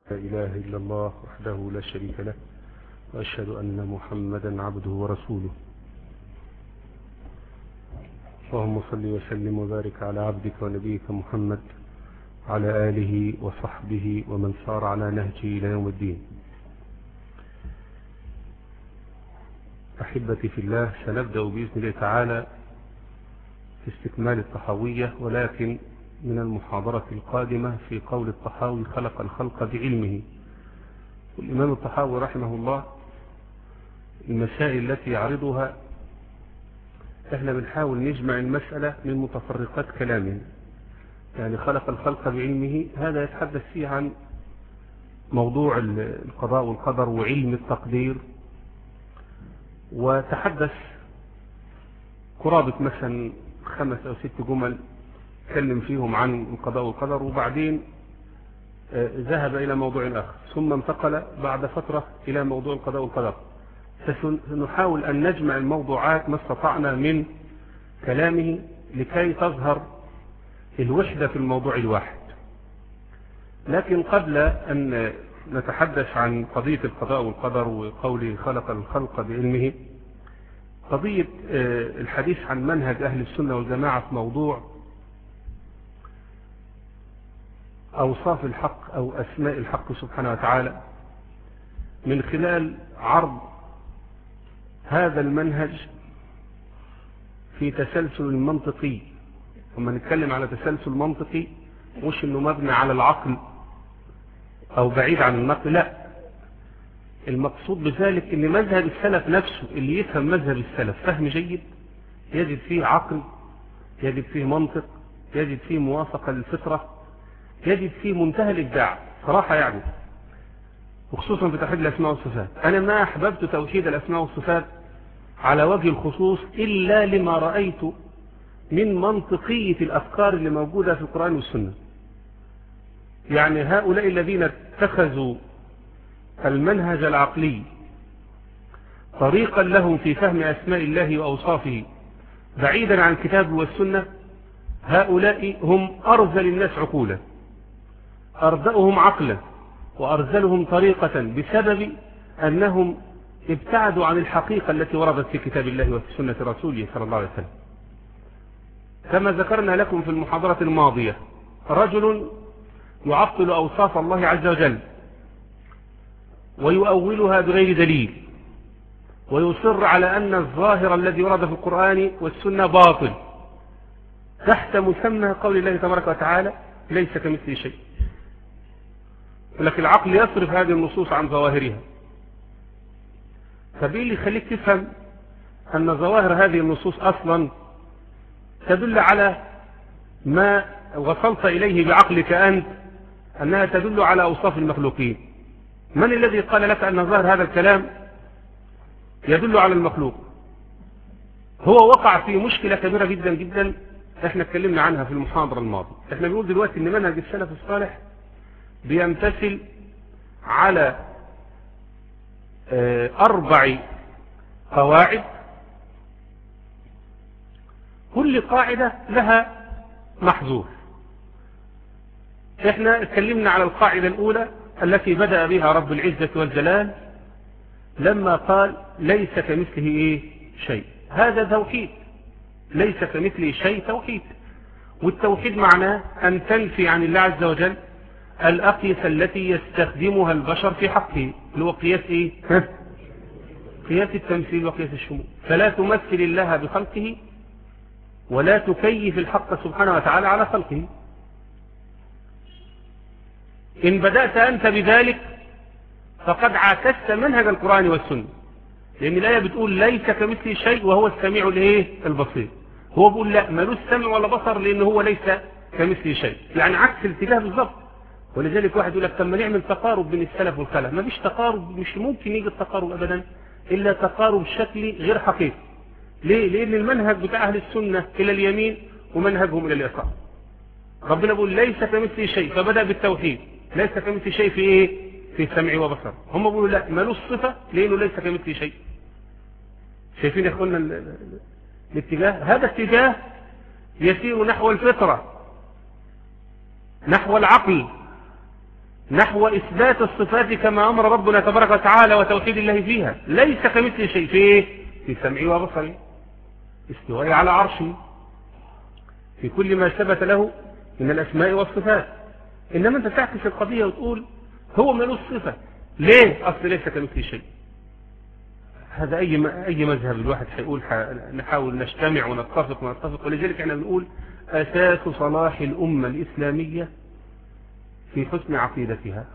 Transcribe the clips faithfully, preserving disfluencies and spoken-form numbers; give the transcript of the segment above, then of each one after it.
لا إله إلا الله وحده لا شريك له، وأشهد أن محمدا عبده ورسوله. اللهم صل وسلم وبارك على عبدك ونبيك محمد على آله وصحبه ومن سار على نهجه إلى يوم الدين. أحبتي في الله، سنبدأ بإذن الله تعالى في استكمال الطحاوية، ولكن من المحاضرة القادمة في قول الطحاوي خلق الخلق بعلمه. والإمام الطحاوي رحمه الله المسائل التي يعرضها احنا بنحاول نجمع المسألة من متفرقات كلامه. يعني خلق الخلق بعلمه هذا يتحدث فيه عن موضوع القضاء والقدر وعلم التقدير، وتحدث قرابة مثلا خمس أو ست جمل تكلم فيهم عن القضاء والقدر، وبعدين ذهب إلى موضوع آخر، ثم انتقل بعد فترة إلى موضوع القضاء والقدر. سنحاول أن نجمع الموضوعات ما استطعنا من كلامه لكي تظهر الوحدة في الموضوع الواحد. لكن قبل أن نتحدث عن قضية القضاء والقدر وقوله خلق الخلق بعلمه، قضية الحديث عن منهج أهل السنة والجماعة في موضوع أوصاف الحق أو أسماء الحق سبحانه وتعالى، من خلال عرض هذا المنهج في تسلسل منطقي. وما نتكلم على تسلسل منطقي مش انه مبني على العقل او بعيد عن النقل، لا، المقصود بذلك ان مذهب السلف نفسه اللي يفهم مذهب السلف فهم جيد يجد فيه عقل، يجد فيه منطق، يجد فيه موافقة للفطرة، يجد فيه منتهى الإبداع صراحة يعني، وخصوصا في توحيد الأسماء والصفات. أنا ما أحببت توحيد الأسماء والصفات على وجه الخصوص إلا لما رأيت من منطقية الأفكار اللي موجودة في القرآن والسنة. يعني هؤلاء الذين اتخذوا المنهج العقلي طريقا لهم في فهم أسماء الله وأوصافه بعيدا عن الكتاب والسنة، هؤلاء هم أرذل الناس عقولا، أردأهم عقلا، وأرذلهم طريقة بسبب أنهم ابتعدوا عن الحقيقة التي وردت في كتاب الله وفي سنة رسوله صلى الله عليه وسلم. كما ذكرنا لكم في المحاضرة الماضية، رجل يعطل أوصاف الله عز وجل ويؤولها بغير دليل، ويصر على أن الظاهر الذي ورد في القرآن والسنة باطل تحت مسمى قول الله تبارك وتعالى ليس كمثله شيء. ولكن العقل يصرف هذه النصوص عن ظواهرها. فبإيه اللي يخليك تفهم أن ظواهر هذه النصوص أصلا تدل على ما وصلت إليه بعقلك أنت، أنها تدل على أوصاف المخلوقين؟ من الذي قال لك أن ظاهر هذا الكلام يدل على المخلوق؟ هو وقع في مشكلة كبيرة جدا جدا احنا اتكلمنا عنها في المحاضرة الماضية. احنا بنقول دلوقتي ان منهج السلف الصالح بيمتثل على اربع قواعد، كل قاعدة لها محظور. احنا اتكلمنا على القاعدة الاولى التي بدأ بها رب العزة والجلال لما قال ليس كمثله ايه شيء. هذا توحيد، ليس كمثله شيء توحيد. والتوحيد معناه أن تنفي عن الله عز وجل الأقيسة التي يستخدمها البشر في حقه، اللي هو قياس إيه؟ قياس التمثيل وقياس الشمول. فلا تمثل الله بخلقه ولا تكيف الحق سبحانه وتعالى على خلقه. إن بدأت أنت بذلك فقد عاكست منهج القرآن والسنة، لأن الآية بتقول ليس كمثله شيء وهو السميع الايه البصير. هو بيقول لا، ملوش سمع ولا بصر لأن هو ليس كمثله شيء، يعني عكس الاتجاه بالضبط. ولذلك واحد يقول لك طب ما نعمل تقارب بين السلف والخلف. ما فيش تقارب، مش ممكن يجي التقارب أبدا إلا تقارب شكلي غير حقيقي. ليه؟ لأن المنهج بتاع أهل السنة إلى اليمين ومنهجهم إلى اليسار. ربنا بيقول ليس كمثله شيء، فبدأ بالتوحيد. ليس كمثله شيء في إيه؟ في سمع وبصر. هم بيقولوا لا، ملوش صفة لأنه ليس كمثله شيء. شايفين يا اخوانا الاتجاه؟ هذا اتجاه يسير نحو الفطرة، نحو العقل، نحو إثبات الصفات كما أمر ربنا تبارك وتعالى وتوحيد الله فيها. ليس كمثل شيء فيه في سمعه وبصره، استواء على عرشه، في كل ما ثبت له من الأسماء والصفات. إنما أنت تعكس القضية وتقول هو ملوش صفة، ليه؟ أصل ليس كمثل شيء. هذا أي أي مذهب الواحد هيقول نحاول نجتمع ونتفق ونتفق. ولذلك احنا بنقول أساس صلاح الأمة الإسلامية في حسن عقيدتها.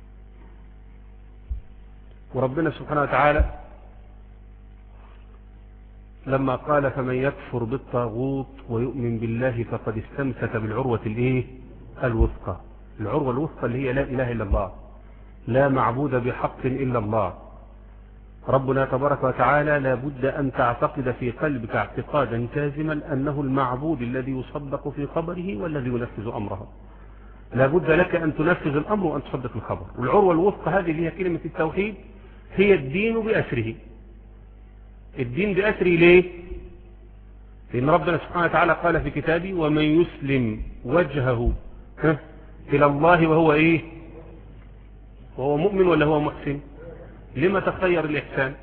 وربنا سبحانه وتعالى لما قال فمن يكفر بالطاغوت ويؤمن بالله فقد استمسك بالعروة الايه الوثقى. العروة الوثقى اللي هي لا إله إلا الله، لا معبود بحق إلا الله. ربنا تبارك وتعالى لا بد أن تعتقد في قلبك اعتقادا جازما أنه المعبود الذي يصدق في خبره والذي ينفذ أمره. لا بد لك أن تنفذ الأمر وأن تصدق الخبر. والعروة الوثقى هذه اللي هي كلمة التوحيد هي الدين بأسره. الدين بأسره ليه؟ لأن ربنا سبحانه وتعالى قال في كتابه ومن يسلم وجهه إلى الله وهو إيه؟ وهو مؤمن ولا هو محسن؟ لما تخير الإحسان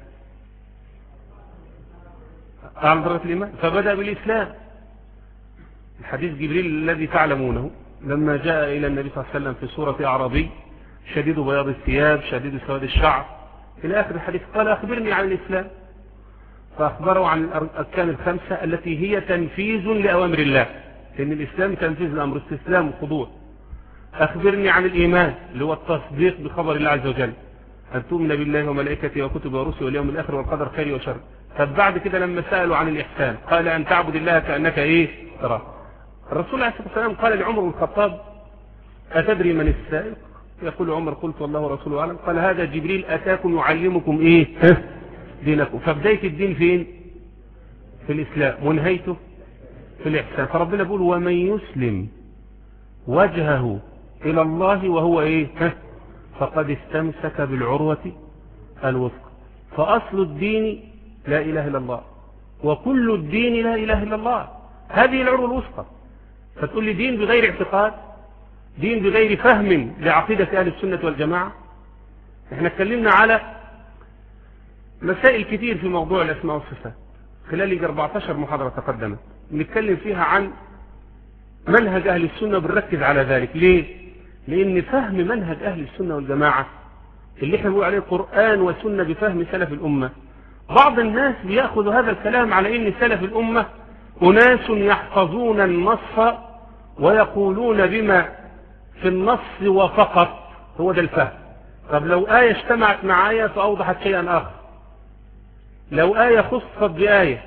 أعلى درجة الإيمان؟ فبدأ بالإسلام. الحديث جبريل الذي تعلمونه لما جاء إلى النبي صلى الله عليه وسلم في صورة أعرابي شديد بياض الثياب شديد سواد الشعر إلى آخر الحديث، قال أخبرني عن الإسلام، فأخبره عن الأركان الخمسة التي هي تنفيذ لأوامر الله، لأن الإسلام تنفيذ الأمر، استسلام وخضوع. أخبرني عن الإيمان اللي هو التصديق بخبر الله عز وجل، أن تؤمن بالله وملائكته وكتبه ورسله واليوم الآخر والقدر خير وشر. فبعد كده لما سألوا عن الإحسان قال أن تعبد الله كأنك إيه تراه. الرسول عليه الصلاة والسلام قال لعمر بن الخطاب أتدري من السائق؟ يقول عمر قلت والله ورسوله أعلم. قال هذا جبريل أتاكم يعلمكم إيه دينكم. فبداية الدين فين؟ في الإسلام، ونهايته في الإحسان. فربنا بيقول ومن يسلم وجهه إلى الله وهو إيه فقد استمسك بالعروة الوثقى. فأصل الدين لا إله إلا الله، وكل الدين لا إله إلا الله. هذه العروة الوثقى. فتقول لي دين بغير اعتقاد، دين بغير فهم لعقيدة أهل السنة والجماعة. احنا اتكلمنا على مسائل كتير في موضوع الأسماء والصفات خلال أربعة عشر محاضرة تقدمت، نتكلم فيها عن منهج أهل السنة، بنركز على ذلك. ليه؟ لأن فهم منهج أهل السنة والجماعة اللي احنا بنقول عليه قرآن وسنة بفهم سلف الأمة، بعض الناس بيأخذ هذا الكلام على أن سلف الأمة أناس يحفظون النص ويقولون بما في النص وفقط، هو ده الفهم. طب لو آية اجتمعت مع آية فأوضحت شيئا آخر، لو آية خصت بآية،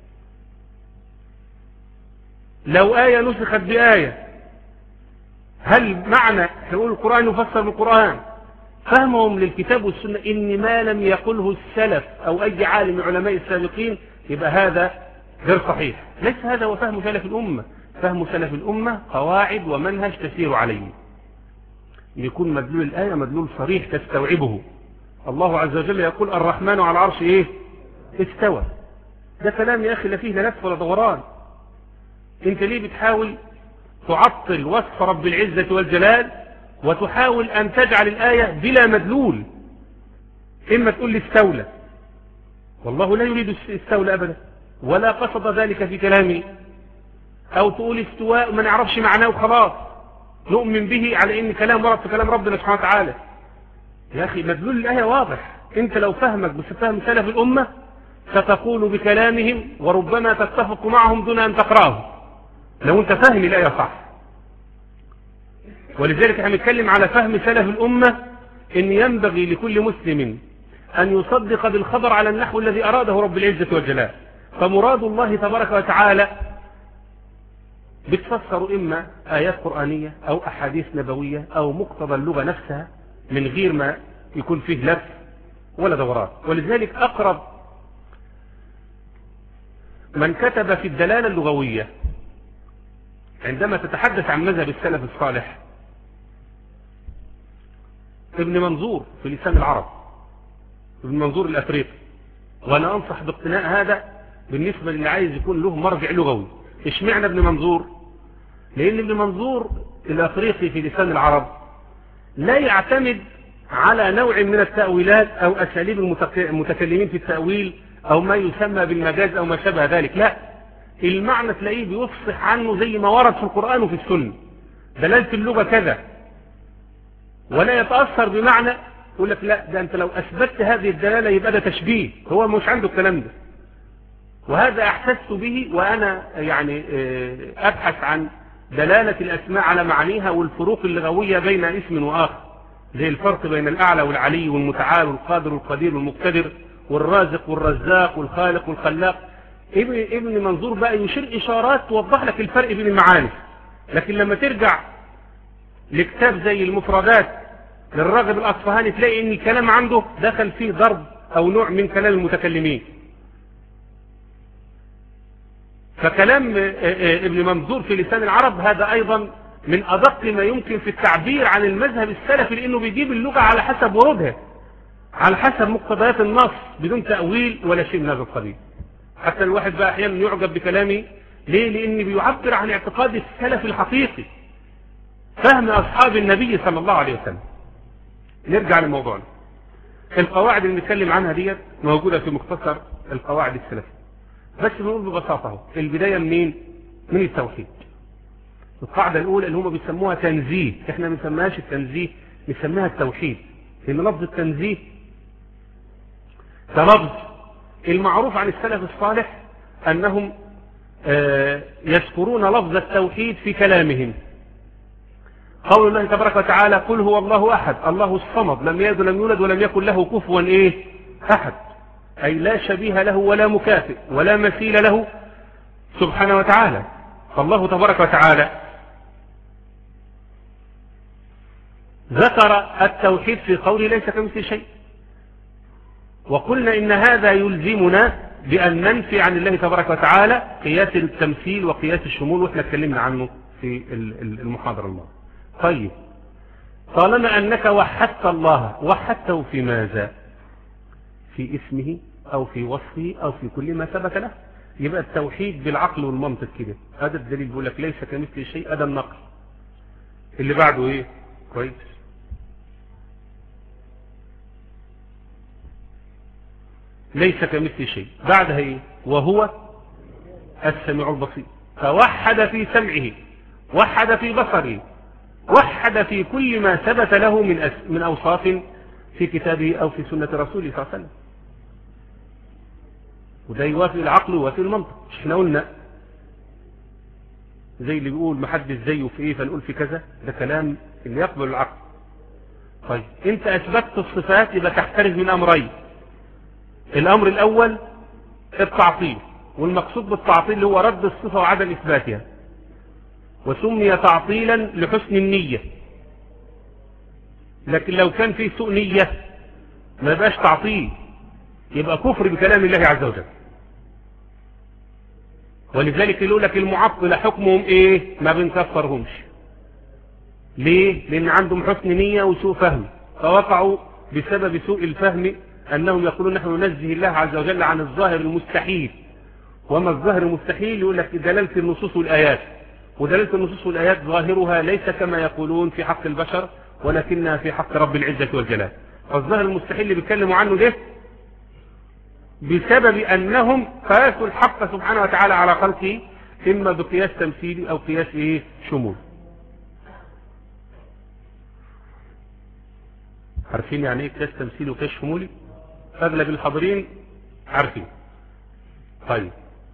لو آية نسخت بآية، هل معنى يقول القرآن يفسر بالقرآن؟ فهمهم للكتاب والسنة إن ما لم يقله السلف أو أي عالم من علماء السابقين يبقى هذا غير صحيح. ليس هذا هو فهم سلف الأمة. فهم سلف الأمة قواعد ومنهج تسير عليه، يكون مدلول الآية مدلول صريح تستوعبه. الله عز وجل يقول الرحمن على العرش إيه استوى. ده كلام يا أخي لا فيه لا لف ولا دوران. انت ليه بتحاول تعطل وصف رب العزة والجلال وتحاول أن تجعل الآية بلا مدلول؟ إما تقول لي استولى، والله لا يريد استولى أبدا ولا قصد ذلك في كلامه، أو تقول استواء ما نعرفش معناه وخلاص نؤمن به على إن كلام ورد في كلام ربنا سبحانه وتعالى. يا أخي مدلول الآية واضح. أنت لو فهمك بفهم سلف الأمة ستقول بكلامهم وربما تتفق معهم دون أن تقراه لو أنت فاهم الآية صح. ولذلك احنا نتكلم على فهم سلف الأمة إن ينبغي لكل مسلم أن يصدق بالخبر على النحو الذي أراده رب العزة والجلال. فمراد الله تبارك وتعالى بتفسر إما آيات قرآنية أو أحاديث نبوية أو مقتضى اللغة نفسها من غير ما يكون فيه لف ولا دوران. ولذلك أقرب من كتب في الدلالة اللغوية عندما تتحدث عن مذهب السلف الصالح ابن منظور في لسان العرب، ابن منظور الأفريقي. وأنا أنصح باقتناء هذا بالنسبة للي عايز يكون له مرجع لغوي. اشمعنى ابن منظور؟ لأن ابن منظور الأفريقي في لسان العرب لا يعتمد على نوع من التأويلات أو أساليب المتكلمين في التأويل أو ما يسمى بالمجاز أو ما شابه ذلك. لا، المعنى تلاقيه بيفصح عنه زي ما ورد في القرآن وفي السنة، دلالة اللغة كذا، ولا يتأثر بمعنى يقول لك لا ده أنت لو أثبتت هذه الدلالة يبقى ده تشبيه. هو مش عنده الكلام ده، وهذا أحسست به وأنا يعني أبحث عن دلالة الأسماء على معانيها والفروق اللغوية بين اسم وآخر، زي الفرق بين الأعلى والعلي والمتعال والقادر والقدير والمقتدر والرازق والرزاق والخالق والخلاق. ابن ابن منظور بقى يشير إشارات توضح لك الفرق بين المعاني. لكن لما ترجع لكتاب زي المفردات للراغب الأصفهاني تلاقي ان الكلام عنده دخل فيه ضرب أو نوع من كلام المتكلمين. فكلام ابن منظور في لسان العرب هذا أيضا من أدق ما يمكن في التعبير عن المذهب السلفي، لأنه بيجيب اللغة على حسب ورودها، على حسب مقتضيات النص بدون تأويل ولا شيء من هذا القبيل. حتى الواحد بقى أحيانا يعجب بكلامي ليه؟ لأنه بيعبر عن اعتقاد السلف الحقيقي، فهم أصحاب النبي صلى الله عليه وسلم. نرجع لموضوعنا. القواعد اللي نتكلم عنها ديت موجودة في مختصر القواعد السلفية، بس بنقول ببساطة البداية منين؟ من التوحيد. القاعدة الأولى اللي هم بيسموها تنزيه، احنا ما بنسميهاش التنزيه، بنسميها التوحيد، لأن لفظ التنزيه كلفظ المعروف عن السلف الصالح أنهم يذكرون لفظ التوحيد في كلامهم. قول الله تبارك وتعالى قل هو الله أحد الله الصمد لم يلد ولم يولد ولم يكن له كفوا إيه أحد، أي لا شبيه له ولا مكافئ ولا مثيل له سبحانه وتعالى. فالله تبارك وتعالى ذكر التوحيد في قوله ليس كمثله شيء، وقلنا إن هذا يلزمنا بأن ننفي عن الله تبارك وتعالى قياس التمثيل وقياس الشمول، وإحنا اتكلمنا عنه في المحاضرة الماضية. طيب، طالما أنك وحدت الله، وحدته في ماذا؟ في اسمه أو في وصفه أو في كل ما ثبت له. يبقى التوحيد بالعقل والمنطق كده، هذا الدليل بيقول لك ليس كمثله شيء، هذا النقل. اللي بعده ايه؟ كويس، ليس كمثله شيء. بعدها ايه؟ وهو السميع البصير. فوحد في سمعه، وحد في بصره، وحد في كل ما ثبت له من أس... من أوصاف في كتابه أو في سنة رسوله صلى الله عليه وسلم. وده يوافق العقل ويوافق المنطق. مش احنا قلنا زي اللي بيقول محدش زيه في ايه فنقول في كذا، ده كلام اللي يقبل العقل. طيب انت اثبتت الصفات، يبقى تحترز من امرين. الامر الاول التعطيل، والمقصود بالتعطيل اللي هو رد الصفة وعدم اثباتها، وسمي تعطيلا لحسن النية. لكن لو كان في سوء نية ما يبقاش تعطيل، يبقى كفر بكلام الله عز وجل. ولذلك يقول لك المعطل حكمهم ايه؟ ما بنكفرهمش. ليه؟ لان عندهم حسن نية وسوء فهم، فوقعوا بسبب سوء الفهم انهم يقولون نحن ننزه الله عز وجل عن الظاهر المستحيل. وما الظاهر المستحيل؟ يقول لك دلالة النصوص والآيات، ودلالة النصوص والآيات ظاهرها ليس كما يقولون في حق البشر، ولكنها في حق رب العزة والجلال. فالظاهر المستحيل اللي بيتكلموا عنه ده بسبب أنهم قاسوا الحق سبحانه وتعالى على خلقه، إما بقياس تمثيلي أو قياس إيه شمول. عارفين يعني إيه قياس تمثيلي وقياس شمولي؟ أغلب الحاضرين عارفين. طيب،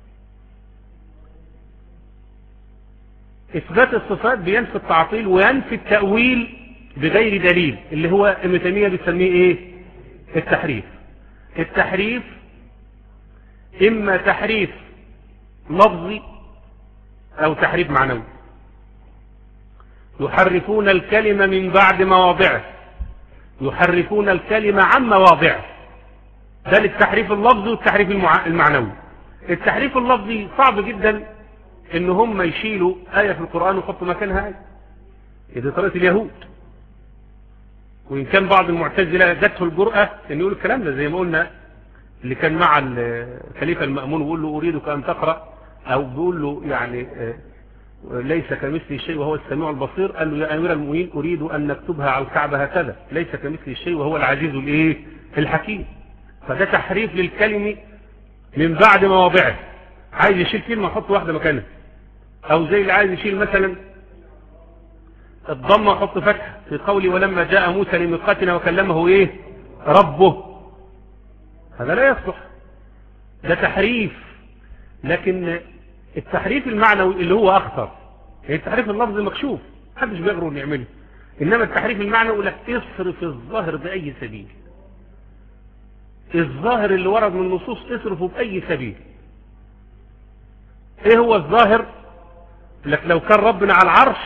إثبات الصفات بينفي التعطيل وينفي التأويل بغير دليل، اللي هو ابن تيمية بيسميه إيه؟ التحريف. التحريف إما تحريف لفظي أو تحريف معنوي. يحرفون الكلمة من بعد مواضعه، يحرفون الكلمة عن مواضعه. ده التحريف اللفظي والتحريف المعنوي. التحريف اللفظي صعب جدا ان هم يشيلوا آية في القرآن ويحطوا مكانها آية، إذا طريقة اليهود. وإن كان بعض المعتزلة جاته الجرأة ان يقول الكلام ده، زي ما قلنا اللي كان مع الخليفة المأمون ويقول له أريدك أن تقرأ، أو بيقول له يعني ليس كمثله شيء وهو السميع البصير، قال له يا أمير المؤمنين أريد أن نكتبها على الكعبة هكذا، ليس كمثله شيء وهو العزيز الايه الحكيم. فده تحريف للكلمة من بعد مواضعه، عايز يشيل كلمة ويحط واحدة مكانها، أو زي اللي عايز يشيل مثلا الضمة ويحط فتحة في قولي ولما جاء موسى لميقاتنا وكلمه ايه ربه، هذا لا يصلح، ده تحريف. لكن التحريف المعنوي اللي هو أخطر، يعني التحريف اللفظي مكشوف محدش بيقدر يعمله، إنما التحريف المعنوي يقول لك اصرف الظاهر بأي سبيل، الظاهر اللي ورد من النصوص اصرفه بأي سبيل. ايه هو الظاهر؟ لك لو كان ربنا على العرش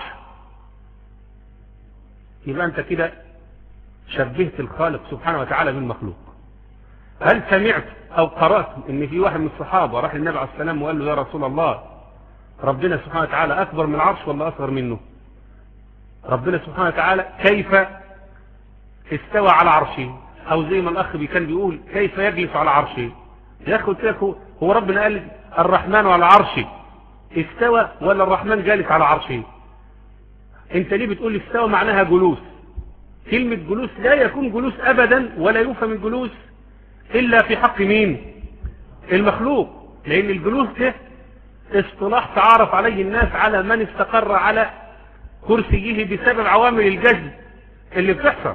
يبقى انت كده شبهت الخالق سبحانه وتعالى بالمخلوق. هل سمعت او قرأت ان في واحد من الصحابة راح للنبي عليه الصلاة والسلام وقال له يا رسول الله ربنا سبحانه وتعالى اكبر من العرش ولا اصغر منه؟ ربنا سبحانه وتعالى كيف استوى على عرشه، او زي ما الاخ كان بيقول كيف يجلس على عرشه. يا اخي قلت لك هو ربنا قال الرحمن على عرشه استوى ولا الرحمن جالس على عرشه؟ انت ليه بتقول استوى معناها جلوس؟ كلمة جلوس لا يكون جلوس ابدا ولا يفهم الجلوس الا في حق مين؟ المخلوق، لان الجلوس ده اصطلاح تعارف عليه الناس على من استقر على كرسيه بسبب عوامل الجذب اللي بتحصل.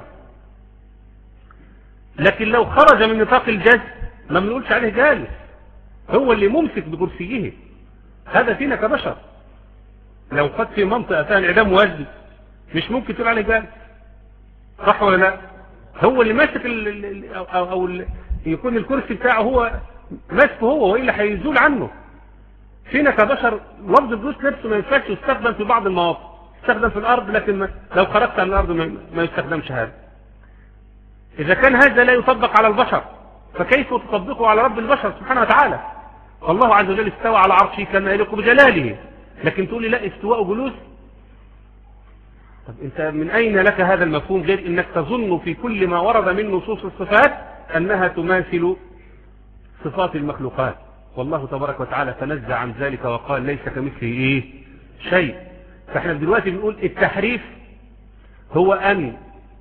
لكن لو خرج من نطاق الجذب ما بنقولش عليه جالس، هو اللي ممسك بكرسيه، هذا فينا كبشر. لو قد في منطقة فيها انعدام وجد مش ممكن تقول عليه جالس، صح ولا لا؟ هو اللي ماسك ال ال او, أو, أو ال يكون الكرسي بتاعه هو ماسكه هو، والا هيزول عنه. فينا كبشر لفظ الجلوس نفسه ما ينفعش يستخدم في بعض المواقف، يستخدم في الارض لكن ما لو خرجت عن الارض ما يستخدمش هذا. اذا كان هذا لا يطبق على البشر فكيف تطبقه على رب البشر سبحانه وتعالى؟ والله عز وجل استوى على عرشه كما يليق بجلاله، لكن تقول لي لا استواء جلوس. طب انت من اين لك هذا المفهوم غير انك تظن في كل ما ورد من نصوص الصفات انها تماثل صفات المخلوقات، والله تبارك وتعالى تنزه عن ذلك وقال ليس كمثله ايه شيء. فاحنا دلوقتي بنقول التحريف هو ان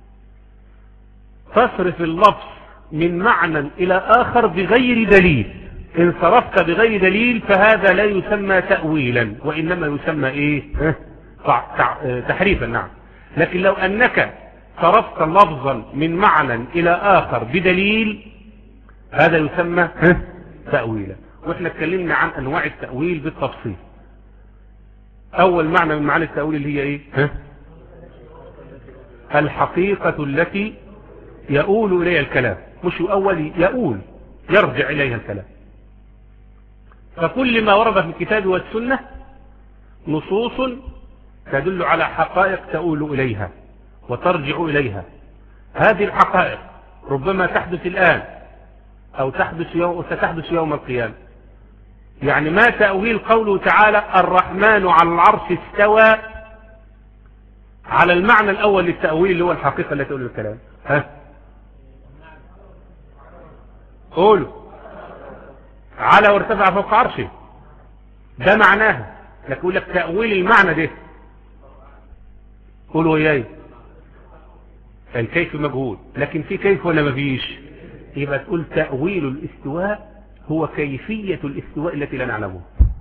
تصرف اللفظ من معنى الى اخر بغير دليل. ان صرفت بغير دليل فهذا لا يسمى تأويلا وانما يسمى ايه تحريفا. نعم. لكن لو انك صرفت لفظا من معنى الى اخر بدليل هذا يسمى تأويلا. واحنا اتكلمنا عن انواع التأويل بالتفصيل. اول معنى من معاني التأويل اللي هي ايه؟ الحقيقة التي يؤول اليها الكلام، مش يؤول، يؤول يرجع اليها الكلام. فكل ما ورد في الكتاب والسنة نصوص تدل على حقائق تؤول إليها وترجع إليها. هذه الحقائق ربما تحدث الآن أو تحدث يوم وستحدث يوم القيامة. يعني ما تأويل قوله تعالى الرحمن على العرش استوى على المعنى الأول للتأويل اللي هو الحقيقة التي تؤول الكلام؟ ها قولوا على وارتفع فوق عرشه، ده معناها. لكن يقول لك تأويل المعنى ده، قولوا وياي الكيف مجهول، لكن في كيف ولا ما فيش؟ يبقى تقول تأويل الاستواء هو كيفية الاستواء التي لا نعلمها.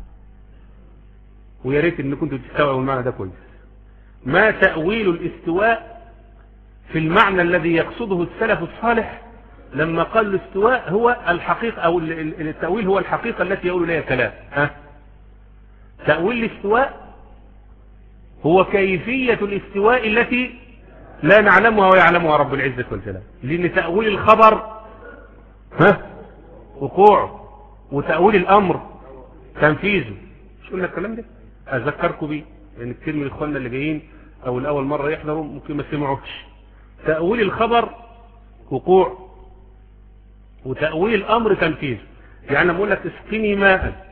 ويا ريت ان كنتوا تستوعبوا المعنى ده كويس. ما تأويل الاستواء في المعنى الذي يقصده السلف الصالح لما قال الاستواء هو الحقيقة، او التأويل هو الحقيقة التي يقول لها كلام. ها تأويل الاستواء هو كيفية الاستواء التي لا نعلمها ويعلمها رب العزة والجلال. لأن تأويل الخبر ها وقوعه، وتأويل الأمر تنفيذه. مش قلنا الكلام ده؟ أذكركم بيه لأن يعني كتير من إخواننا اللي جايين أو الأول مرة يحضروا ممكن ما سمعوش. تأويل الخبر وقوع، وتأويل الأمر تنفيذه. يعني بقول لك اسقني ماء،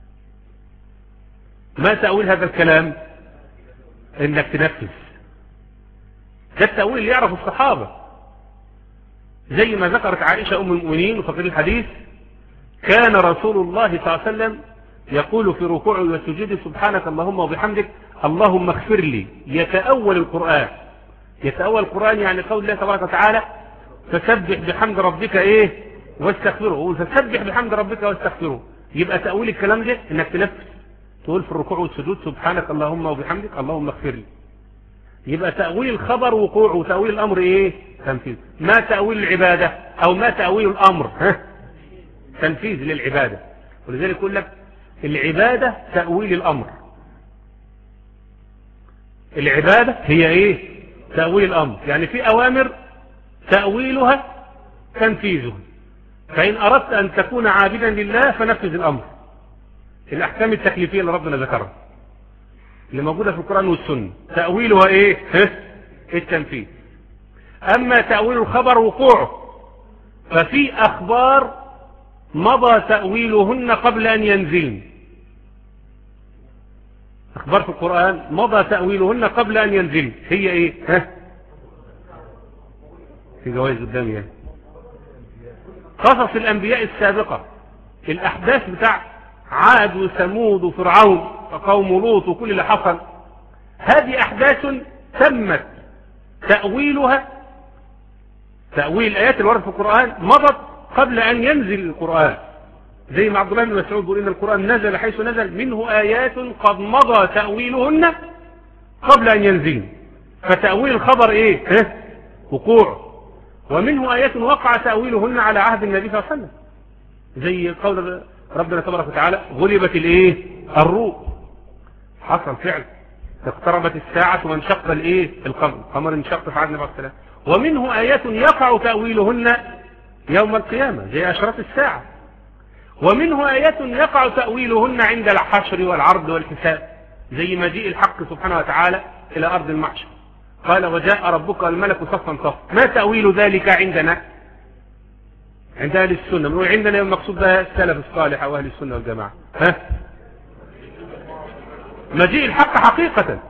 ما تأويل هذا الكلام؟ انك تنفذ. ده التأويل اللي يعرف الصحابة، زي ما ذكرت عائشة ام المؤمنين وفقير الحديث كان رسول الله صلى الله عليه وسلم يقول في ركوعه وسجوده سبحانك اللهم وبحمدك اللهم اغفر لي. يتأول القرآن، يتأول القرآن يعني قول الله تبارك وتعالى فسبح بحمد ربك ايه واستغفره، فسبح بحمد ربك واستغفره. يبقى تأويل الكلام ده انك تنفس تقول في الركوع والسجود سبحانك اللهم وبحمدك اللهم اغفر لي. يبقى تأويل الخبر وقوعه وتأويل الأمر إيه؟ تنفيذ. ما تأويل العبادة أو ما تأويل الأمر؟ ها؟ تنفيذ للعبادة. ولذلك يقول لك العبادة تأويل الأمر. العبادة هي إيه؟ تأويل الأمر. يعني في أوامر تأويلها تنفيذها. فإن أردت أن تكون عابدا لله فنفذ الأمر. الأحكام التكليفية اللي ربنا ذكرها اللي موجودة في القرآن والسنة تأويلها ايه؟ التنفيذ. اما تأويل الخبر وقوعه ففي اخبار مضى تأويلهن قبل ان ينزلن. اخبار في القرآن مضى تأويلهن قبل ان ينزلن. هي ايه؟ ها؟ في جوائز قدامي يعني. قصص الانبياء السابقة، الاحداث بتاع عاد وثمود وفرعون وقوم لوط وكل اللي حصل، هذه احداث تمت تأويلها، تأويل الايات اللي وردت في القرآن مضت قبل ان ينزل القرآن. زي ما عبد الله بن مسعود بيقول ان القرآن نزل حيث نزل منه ايات قد مضى تأويلهن قبل ان ينزل. فتأويل الخبر ايه؟ اه؟ وقوع. ومنه ايات وقع تأويلهن على عهد النبي صلى الله عليه وسلم، زي قول ربنا تبارك وتعالى غلبت الايه؟ الروح. حصل فعل. اقتربت الساعة وانشق الايه؟ القمر. القمر انشق في عهد النبي صلى الله عليه وسلم. ومنه ايات يقع تأويلهن يوم القيامة زي اشراط الساعة. ومنه آيات يقع تأويلهن عند الحشر والعرض والحساب، زي مجيء الحق سبحانه وتعالى إلى أرض المحشر. قال وجاء ربك والملك صفا صفا. ما تأويل ذلك عندنا؟ عند أهل السنة. من عندنا المقصود بها السلف الصالح أو أهل السنة والجماعة. ها؟ مجيء الحق حقيقة.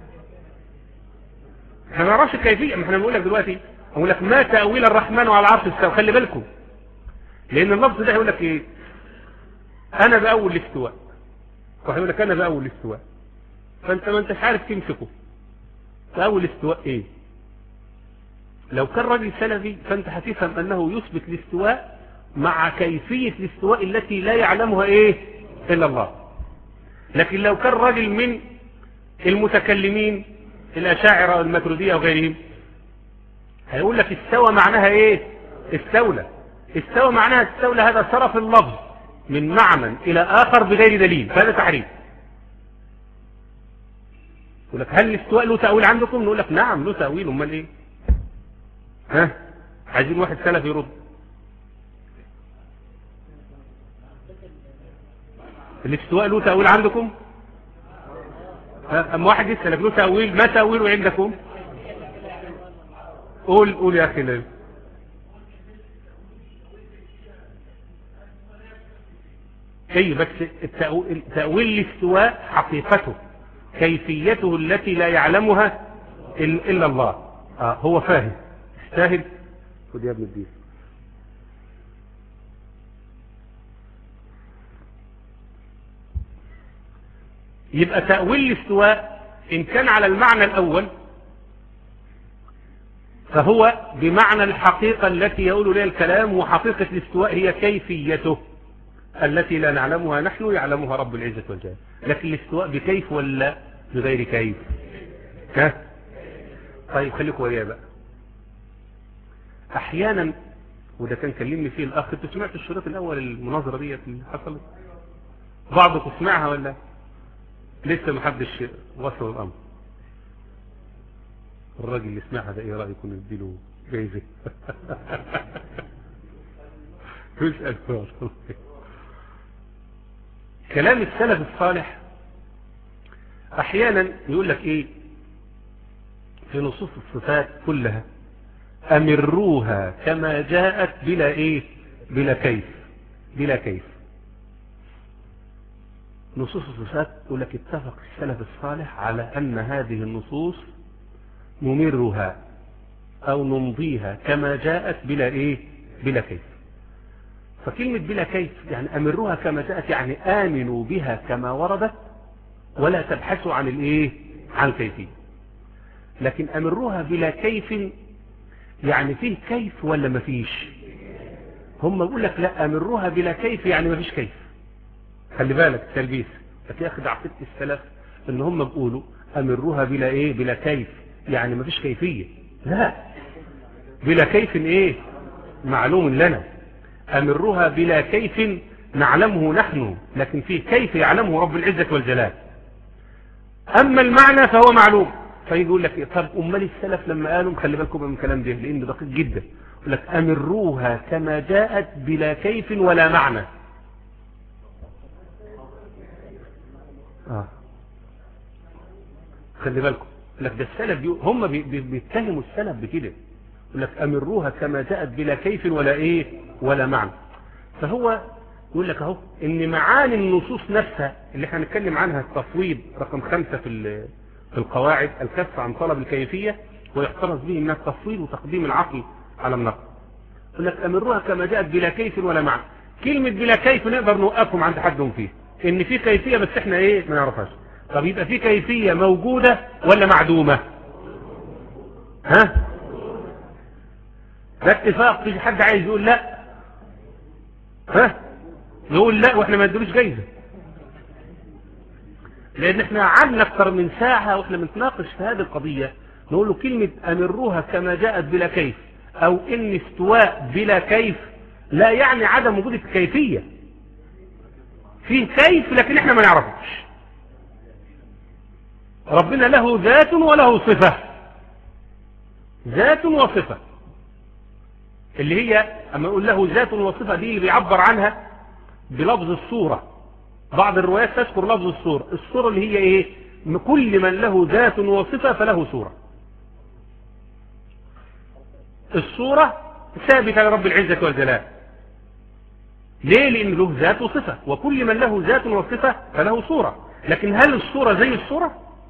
احنا ما نعرفش الكيفية. ما احنا بنقول لك دلوقتي، أقول لك ما تأويل الرحمن وعلى العرش استوى. خلي بالكم، لأن اللفظ ده يقول لك إيه؟ انا باول الاستواء، واحد يقول لك انا باول الاستواء، فانت ما انتش عارف تمسكه. باول الاستواء ايه؟ لو كان راجل سلفي فانت هتفهم انه يثبت الاستواء مع كيفية الاستواء التي لا يعلمها ايه الا الله. لكن لو كان راجل من المتكلمين الاشاعرة والماتريدية وغيرهم هيقول لك استوى معناها ايه؟ استولى. استوى معناها استولى، هذا صرف اللفظ من معنى الى اخر بغير دليل، فهذا تحريف. يقول لك هل الاستواء له تأويل عندكم؟ نقول لك نعم له تأويل. امال ايه؟ ها؟ عايزين واحد سلف يرد. الاستواء له تأويل عندكم؟ اما واحد يسألك له تأويل، ما تأويله عندكم؟ قول قول يا اخي. ليه؟ اي بس التأويل, تأويل الاستواء حقيقته كيفيته التي لا يعلمها الا الله. آه هو فاهم. استاهل. خد يا ابن الدين. يبقى تأويل الاستواء ان كان على المعنى الاول فهو بمعنى الحقيقة التي يقول لها الكلام، وحقيقة الاستواء هي كيفيته التي لا نعلمها نحن، يعلمها رب العزة والجلال. لكن الاستواء بكيف ولا بغير كيف؟ ها؟ طيب خليكم وياه بقى. احيانا، وده كان كلمني فيه الاخ، انتوا سمعتوا الشريط الاول المناظرة دي اللي حصلت؟ بعضكم سمعها ولا لسه محدش وصل الامر؟ الراجل اللي سمعها ده ايه رايكم نديله جايزه؟ اسال فيه. كلام السلف الصالح احيانا يقول لك ايه في نصوص الصفات كلها؟ امروها كما جاءت بلا ايه؟ بلا كيف. بلا كيف. نصوص الصفات يقول لك اتفق السلف الصالح على ان هذه النصوص نمرها او نمضيها كما جاءت بلا ايه؟ بلا كيف. فكلمة بلا كيف يعني أمروها كما جاءت، يعني آمنوا بها كما وردت ولا تبحثوا عن الايه عن كيفية. لكن أمروها بلا كيف يعني فيه كيف ولا ما فيش؟ هم بيقول لك لا، أمروها بلا كيف يعني ما فيش كيف. خلي بالك تلبيس، هتاخد عقيدة السلف ان هم بيقولوا أمروها بلا ايه بلا كيف يعني ما فيش كيفية. لا، بلا كيف ايه معلوم لنا، أمروها بلا كيف نعلمه نحن، لكن فيه كيف يعلمه رب العزة والجلال. أما المعنى فهو معلوم. فيقول لك إيه؟ طب أمال السلف لما قالوا، خلي بالكم من الكلام ده لأنه دقيق جدا، يقول لك أمروها كما جاءت بلا كيف ولا معنى. آه. خلي بالكم، يقول لك ده السلف هم بيتهموا السلف بكده، يقول لك أمروها كما جاءت بلا كيف ولا إيه ولا معنى. فهو يقول لك اهو ان معاني النصوص نفسها اللي احنا هنتكلم عنها، التصويب رقم خمسة في في القواعد، الكف عن طلب الكيفية ويحترز به من التصويب وتقديم العقل على النقل. يقول لك امروها كما جاءت بلا كيف ولا معنى. كلمة بلا كيف نقدر نوقفهم عند حدهم فيه، ان في كيفية بس احنا ايه ما نعرفهاش. طب يبقى في كيفية موجودة ولا معدومة؟ ها؟ ده اتفاق. في حد عايز يقول لا؟ ها؟ نقول لا واحنا ما ندلوش جايزة، لان احنا قعدنا اكثر من ساعة واحنا بنتناقش في هذه القضية. نقول له كلمة امروها كما جاءت بلا كيف او ان استواء بلا كيف لا يعني عدم وجود الكيفية، فيه كيف لكن احنا ما نعرفش. ربنا له ذات وله صفة، ذات وصفة، اللي هي اما يقول له ذات وصفة دي اللي بيعبر عنها بلفظ الصورة. بعض الروايات تذكر لفظ الصورة. الصورة اللي هي ايه؟ كل من له ذات وصفة فله صورة. الصورة ثابتة لرب العزة والجلال. ليه؟ لأن له ذات وصفة، وكل من له ذات وصفة فله صورة. لكن هل الصورة زي الصورة؟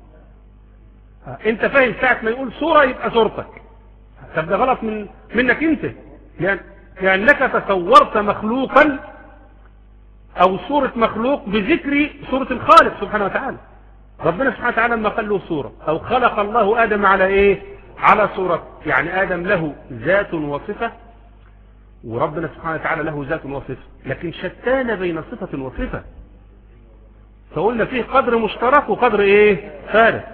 انت فاهم ساعة ما يقول صورة يبقى صورتك. طب ده غلط من منك انت، يعني يعني لك تصورت مخلوقا او صورة مخلوق بذكر صورة الخالق سبحانه وتعالى. ربنا سبحانه وتعالى لما قال له صورة او خلق الله ادم على ايه؟ على صورة، يعني ادم له ذات وصفة وربنا سبحانه وتعالى له ذات وصفة، لكن شتان بين صفة وصفة. فقلنا فيه قدر مشترك وقدر ايه؟ فارق.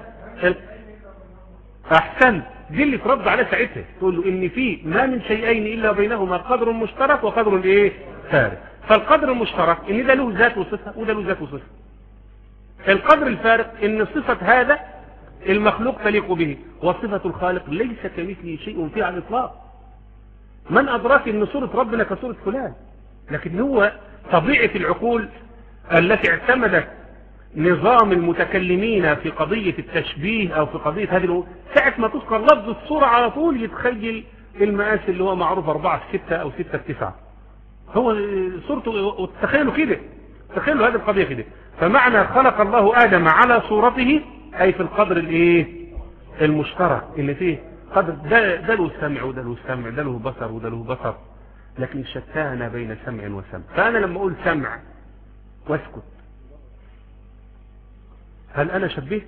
احسن، دي اللي ترد على ساعتها تقول له ان في ما من شيئين الا بينهما قدر مشترك وقدر ايه؟ فارق. فالقدر المشترك ان ده له ذات وصفة وده له ذات وصفة. القدر الفارق ان صفة هذا المخلوق تليق به، وصفة الخالق ليس كمثله شيء فيه على الاطلاق. من ادراك ان صورة ربنا كصورة فلان؟ لكن هو طبيعة العقول التي اعتمدت نظام المتكلمين في قضية التشبيه او في قضية هذه، ساعة ما تذكر لفظ الصورة على طول يتخيل المقاس اللي هو معروف أربعة في ستة او ستة في تسعة، هو صورته. وتخيلوا كده، تخيلوا هذه القضية كده. فمعنى خلق الله آدم على صورته أي في القدر الايه؟ المشترك اللي فيه قدر، ده, ده له سمع وده له سمع، ده له بصر وده له بصر، لكن شتان بين سمع وسمع. فأنا لما أقول سمع واسكت، هل أنا شبهت؟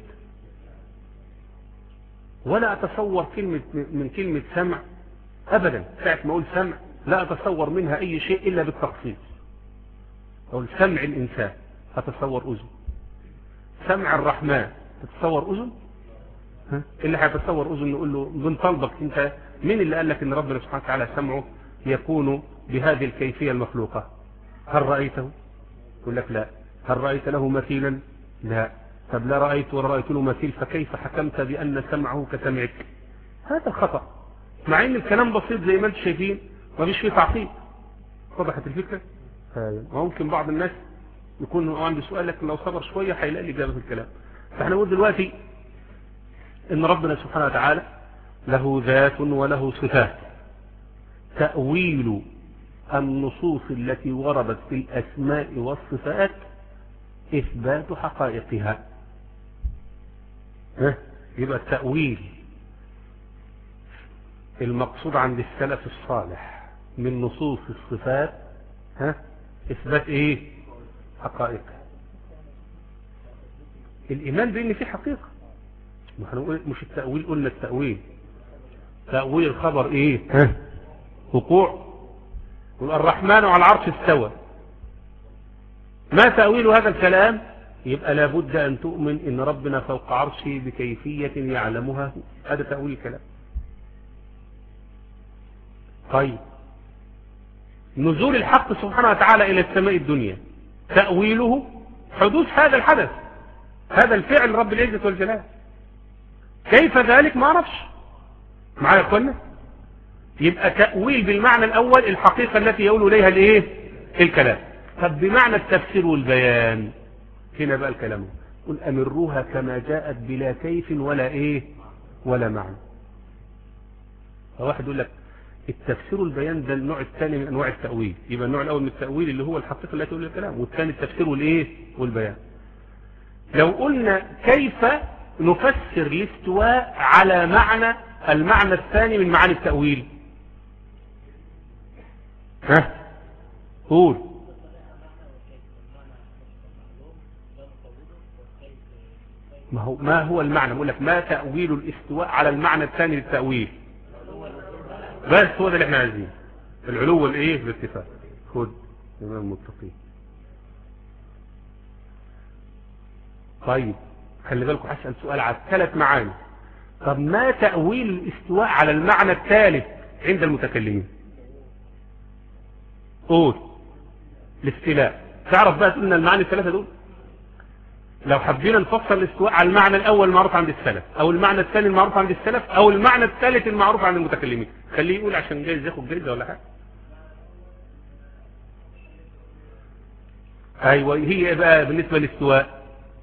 ولا أتصور كلمة من كلمة سمع أبدا. ساعة ما أقول سمع لا أتصور منها أي شيء إلا بالتخصيص. أقول سمع الإنسان هتصور أذن، سمع الرحمن تتصور أذن؟ ها؟ اللي هيتصور أذن نقول له بنطلبك أنت مين اللي قال لك إن ربنا سبحانه وتعالى سمعه يكون بهذه الكيفية المخلوقة؟ هل رأيته؟ يقول لك لا. هل رأيت له مثيلا؟ لا. طب لا رأيت ولا رأيت له مثيل، فكيف حكمت بأن سمعه كسمعك؟ هذا خطأ، مع ان الكلام بسيط زي ما انتم شايفين ما فيش فيه تعقيد. وضحت الفكرة؟ ممكن بعض الناس يكون عنده سؤال لكن لو صبر شوية هيلاقي الإجابة في الكلام. فاحنا نقول دلوقتي ان ربنا سبحانه وتعالى له ذات وله صفات. تأويل النصوص التي وردت في الأسماء والصفات إثبات حقائقها. ها؟ يبقى التأويل المقصود عند السلف الصالح من نصوص الصفات ها اثبات ايه؟ حقائق. الايمان بان في حقيقة، مش التأويل. قلنا التأويل تأويل الخبر ايه؟ ها وقوع. الرحمن على العرش استوى، ما تأويل هذا الكلام؟ يبقى لابد ان تؤمن ان ربنا فوق عرشه بكيفية يعلمها، هذا تأويل الكلام. طيب نزول الحق سبحانه وتعالى الى السماء الدنيا، تأويله حدوث هذا الحدث، هذا الفعل رب العزة والجلال. كيف ذلك؟ ما اعرفش. معايا يا اخوانا؟ يبقى تأويل بالمعنى الاول الحقيقة التي يقول اليها الايه؟ الكلام. طب بمعنى التفسير والبيان، هنا بقى الكلام، قل امروها كما جاءت بلا كيف ولا ايه ولا معنى. فواحد يقول لك التفسير والبيان ده النوع الثاني من انواع التأويل. يبقى النوع الاول من التأويل اللي هو الحقيقة التي تقول الكلام، والثاني التفسير والايه والبيان. لو قلنا كيف نفسر الاستواء على معنى المعنى الثاني من معاني التأويل؟ ها قول. ما هو ما هو المعنى؟ بقول لك ما تأويل الاستواء على المعنى الثاني للتأويل؟ بس هو ده اللي احنا عايزينه، العلو والايه بالاتفاق. خد امام المتقين. طيب خلي بالكم، هسأل سؤال على ثلاث معاني. طب ما تأويل الاستواء على المعنى الثالث عند المتكلمين؟ قول. الاستيلاء. تعرف بقى تقولنا المعاني الثلاثة دول؟ لو حبينا نفسر الاستواء على المعنى الاول المعروف عند السلف، او المعنى الثاني المعروف عند السلف، او المعنى الثالث المعروف عند المتكلمين، خليه يقول عشان جايز ياخد جايزه ولا حاجه. ايوه، هي ايه بقى بالنسبه للاستواء؟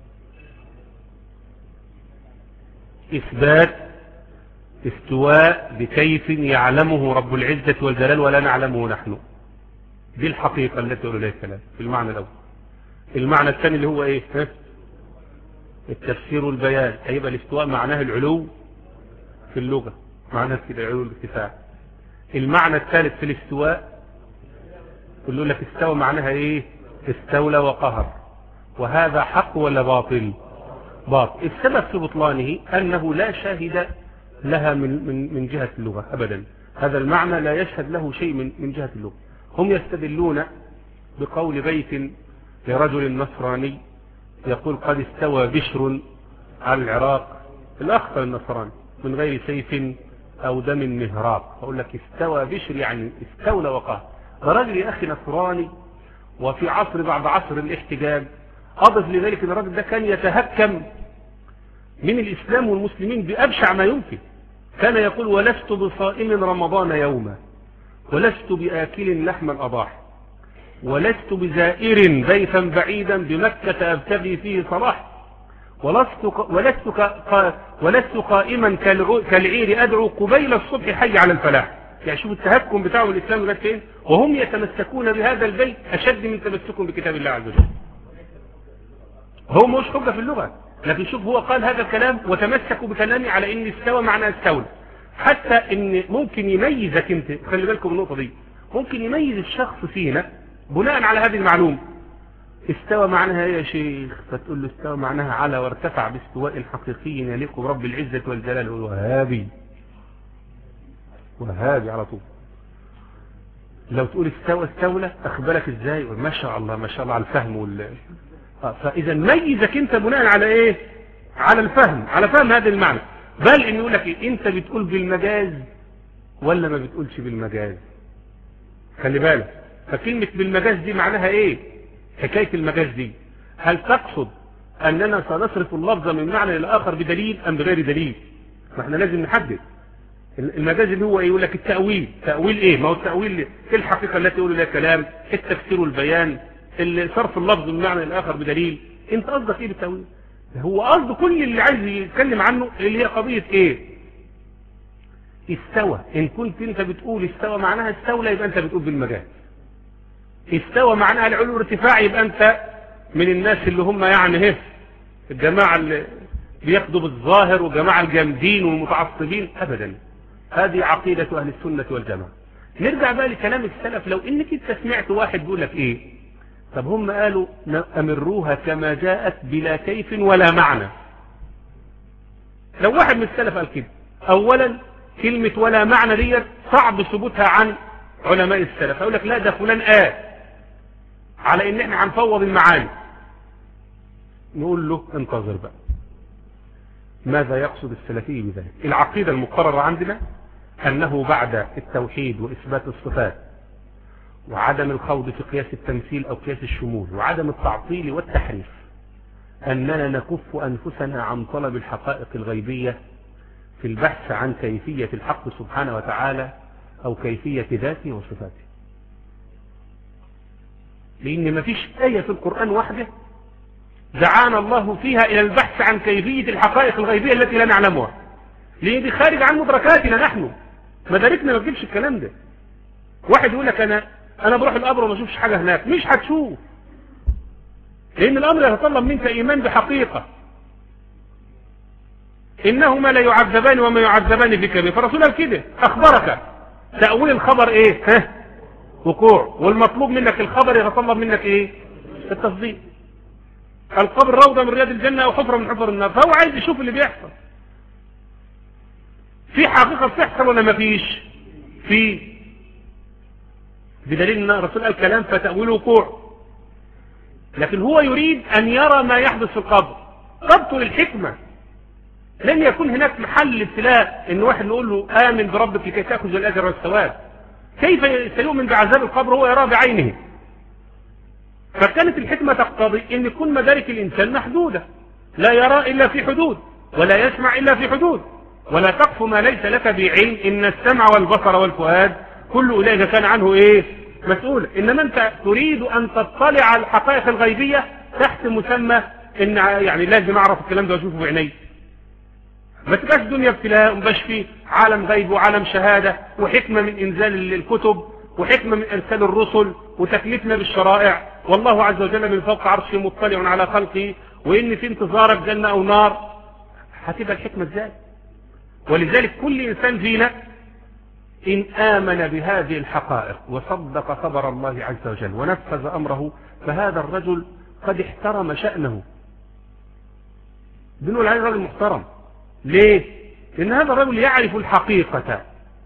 اثبات استواء بكيف يعلمه رب العزه والجلال ولا نعلمه نحن. دي الحقيقه التي يقول اليها الكلام في المعنى الاول. المعنى الثاني اللي هو ايه؟ ها؟ التفسير والبيان. هيبقى الاستواء معناه العلو في اللغة، معناه كده العلو الارتفاع. المعنى الثالث في الاستواء يقول لك استوى معناها ايه؟ استولى وقهر. وهذا حق ولا باطل؟ باطل. السبب في بطلانه انه لا شاهد لها من من من جهة اللغة ابدا. هذا المعنى لا يشهد له شيء من من جهة اللغة. هم يستدلون بقول بيت لرجل نصراني يقول قد استوى بشر على العراق، الأخطر النصراني، من غير سيف أو دم مهراق. أقول لك استوى بشر يعني استولى وقهر. الرجل يا أخي نصراني، وفي عصر بعد عصر الاحتجاج. أضف لذلك أن الرجل ده كان يتهكم من الإسلام والمسلمين بأبشع ما يمكن. كان يقول ولست بصائم رمضان يوما، ولست بآكل لحم الأضاحي، ولست بزائر بيتا بعيدا بمكة أبتغي فيه صلاح، ولست ولست ولست قائما كالعير أدعو قبيل الصبح حي على الفلاح. يعني شوف التهكم بتاعهم الإسلام لغاية فين، وهم يتمسكون بهذا البيت أشد من تمسكهم بكتاب الله عز وجل. هو مش حجة في اللغة، لكن شوف هو قال هذا الكلام وتمسكوا بكلامي على إن استوى معنى استولى. حتى إن ممكن يميزك أنت، خلي بالكم النقطة دي، ممكن يميز الشخص فينا بناء على هذه المعلومة. استوى معناها ايه يا شيخ؟ فتقول له استوى معناها على وارتفع باستواء حقيقي يليق برب العزة والجلال. وهابي وهابي على طول. لو تقول استوى استولى اخبرك ازاي؟ ما شاء الله ما شاء الله على الفهم وال... فاذا ميزك انت بناء على ايه؟ على الفهم، على فهم هذا المعنى. بل ان يقول لك إيه؟ انت بتقول بالمجاز ولا ما بتقولش بالمجاز؟ خلي بالك. فكلمة بالمجاز دي معناها ايه؟ حكاية المجاز دي هل تقصد اننا سنصرف اللفظ من معنى للآخر بدليل ام بغير دليل؟ ما احنا لازم نحدد. المجاز اللي هو ايه؟ يقول لك التأويل. تأويل ايه؟ ما هو التأويل في الحقيقة التي يقول لها كلام، التفسير والبيان، صرف اللفظ من معنى للآخر بدليل. انت قصدك ايه بالتأويل؟ هو قصده كل اللي عايز يتكلم عنه اللي هي قضية ايه؟ استوى. ان كنت انت بتقول استوى معناها استولى يبقى انت بتقول بالمجاز. استوى معناها العلو والارتفاع يبقى انت من الناس اللي هم يعني هف الجماعة اللي بياخدوا بالظاهر وجماعة الجامدين والمتعصبين. ابدا، هذه عقيدة اهل السنة والجماعة. نرجع بقى لكلام السلف. لو انك انت سمعت واحد بيقول لك ايه، طب هم قالوا امروها كما جاءت بلا كيف ولا معنى. لو واحد من السلف قال كده، اولا كلمة ولا معنى ديت صعب ثبوتها عن علماء السلف. اقول لك لا، ده فلان قال على ان احنا هنفوض المعاني. نقول له انتظر بقى، ماذا يقصد السلفي بذلك؟ العقيدة المقررة عندنا أنه بعد التوحيد وإثبات الصفات وعدم الخوض في قياس التمثيل أو قياس الشمول وعدم التعطيل والتحريف، أننا نكف أنفسنا عن طلب الحقائق الغيبية في البحث عن كيفية الحق سبحانه وتعالى أو كيفية ذاته وصفاته. لأن ما فيش آية في القرآن واحدة دعانا الله فيها إلى البحث عن كيفية الحقائق الغيبية التي لا نعلمها، لأن دي خارج عن مدركاتنا نحن. مداركنا ما تجيبش الكلام ده. واحد يقول لك أنا أنا بروح القبر وما أشوفش حاجة هناك، مش هتشوف، لأن الأمر يتطلب منك إيمان بحقيقة. إنهما لا يعذبان وما يعذبان في كبير. فالرسول قال كده، أخبرك تأويل الخبر إيه؟ ها؟ وقوع. والمطلوب منك الخبر يتطلب منك إيه؟ التصديق. القبر روضة من رياض الجنة أو حفرة من حفر النار. فهو عايز يشوف اللي بيحصل. في حقيقة بتحصل ولا ما فيش؟ في، بدليل أن الرسول قال كلام فتأويله وقوع، لكن هو يريد أن يرى ما يحدث في القبر. تبطل الحكمة. لن يكون هناك محل ابتلاء ان واحد نقول له آمن بربك لكي تأخذ الأجر والثواب. كيف سيؤمن بعذاب القبر وهو يراه بعينه؟ فكانت الحكمة تقتضي ان يكون مدارك الإنسان محدودة، لا يرى إلا في حدود ولا يسمع إلا في حدود. ولا تقف ما ليس لك بعلم، إن السمع والبصر والفؤاد كل أولئك كان عنه إيه؟ مسؤول. إنما أنت تريد أن تطلع على الحقائق الغيبية تحت مسمى إن يعني لازم أعرف الكلام ده وأشوفه بعيني. ما تبقاش دنيا ابتلاء، ومبقاش فيه عالم غيب وعالم شهادة وحكمة من إنزال الكتب وحكمة من إرسال الرسل وتكليفنا بالشرائع، والله عز وجل من فوق عرشه مطلع على خلقه، وإن في انتظارك جنة أو نار. هتبقى الحكمة ازاي؟ ولذلك كل إنسان فينا إن آمن بهذه الحقائق وصدق خبر الله عز وجل ونفذ أمره، فهذا الرجل قد احترم شأنه. بنقول عليه رجل محترم. ليه؟ لأن هذا الرجل يعرف الحقيقة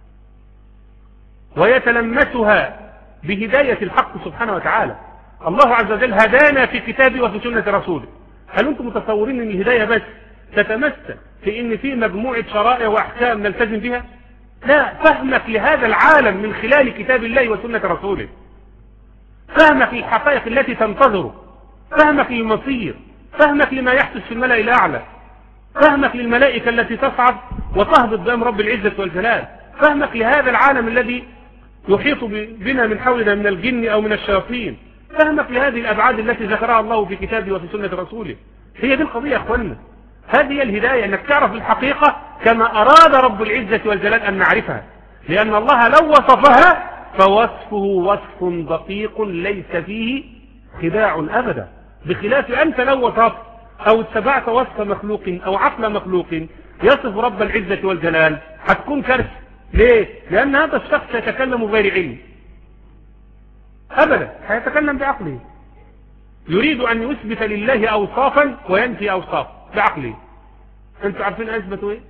ويتلمسها بهداية الحق سبحانه وتعالى. الله عز وجل هدانا في كتابه وفي سنة رسوله. هل أنتم متصورين أن الهداية بس تتمثل في أن في مجموعة شرائع وأحكام نلتزم بها؟ لا، فهمك لهذا العالم من خلال كتاب الله وسنة رسوله، فهمك للحقائق التي تنتظره، فهمك للمصير، فهمك لما يحدث في الملأ الأعلى، فهمك للملائكة التي تصعد وتهبط بأمر رب العزة والجلال، فهمك لهذا العالم الذي يحيط بنا من حولنا من الجن أو من الشياطين، فهمك لهذه الأبعاد التي ذكرها الله في كتابه وفي سنة رسوله. هي دي القضية يا أخوانا. هذه الهداية، أنك تعرف الحقيقة كما أراد رب العزة والجلال أن نعرفها، لأن الله لو وصفها فوصفه وصف دقيق ليس فيه خداع أبدا، بخلاف أنت لو وصفت أو اتبعت وصف مخلوق أو عقل مخلوق يصف رب العزة والجلال هتكون كارثة. ليه؟ لأن هذا الشخص يتكلم بغير علم أبدا، هيتكلم بعقله، يريد أن يثبت لله أوصافا وينفي أوصاف بعقله. أنتوا عارفين أثبتوا إيه؟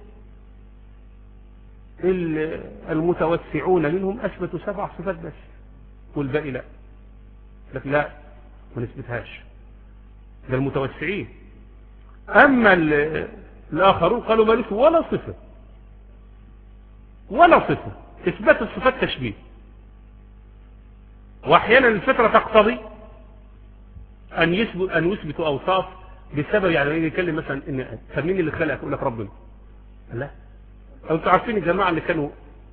المتوسعون منهم أثبتوا سبع صفات بس والباقي لا. لكن لا، ما نثبتهاش، ده المتوسعين. أما الآخرون قالوا ما ليس ولا صفة ولا صفة. إثبات الصفات تشبيه، وأحيانا الفطرة تقتضي أن يثبت أن يثبتوا أوصاف بسبب، يعني يتكلم مثلا إن فمين اللي خلقك؟ يقول لك ربنا. لا، أو أنتوا عارفين الجماعة اللي كانوا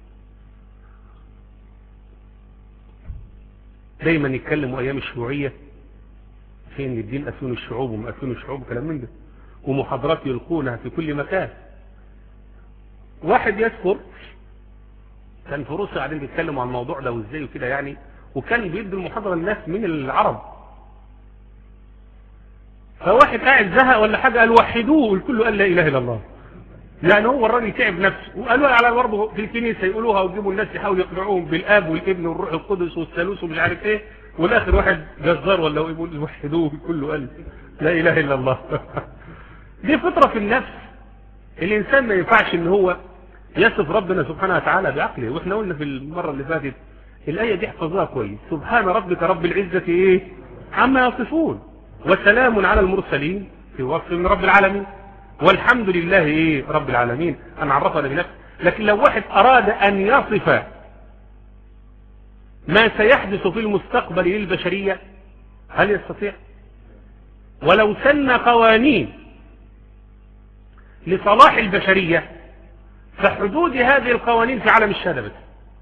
دايما يتكلموا أيام الشيوعية في إن الدين أسون الشعوب ومأسون الشعوب وكلام من ده، ومحاضرات يلقونها في كل مكان. واحد يذكر كان في روسيا قاعدين بيتكلموا عن الموضوع ده وازاي وكده يعني، وكان بيدي المحاضرة للناس من العرب. فواحد قاعد زهق ولا حاجة قال وحدوه، والكل قال لا إله إلا الله. يعني هو الراجل تعب نفسه، وقالوا على برضه في الكنيسة يقولوها ويجيبوا الناس يحاولوا يقنعوهم بالآب والابن والروح القدس والثالوث ومش عارف ايه، والاخر واحد جزار ولا يقول يوحدوه كله قال لا اله الا الله. دي فطرة في النفس. الانسان ما ينفعش ان هو يصف ربنا سبحانه وتعالى بعقله. واحنا قلنا في المرة اللي فاتت الآية دي احفظوها كويس، سبحان ربك رب العزة ايه عما يصفون وسلام على المرسلين في وصف من رب العالمين والحمد لله ايه رب العالمين. انا عرفنا بنفسه. لكن لو واحد اراد ان يصف ما سيحدث في المستقبل للبشرية هل يستطيع؟ ولو سن قوانين لصلاح البشرية فحدود هذه القوانين في عالم الشهادة بس،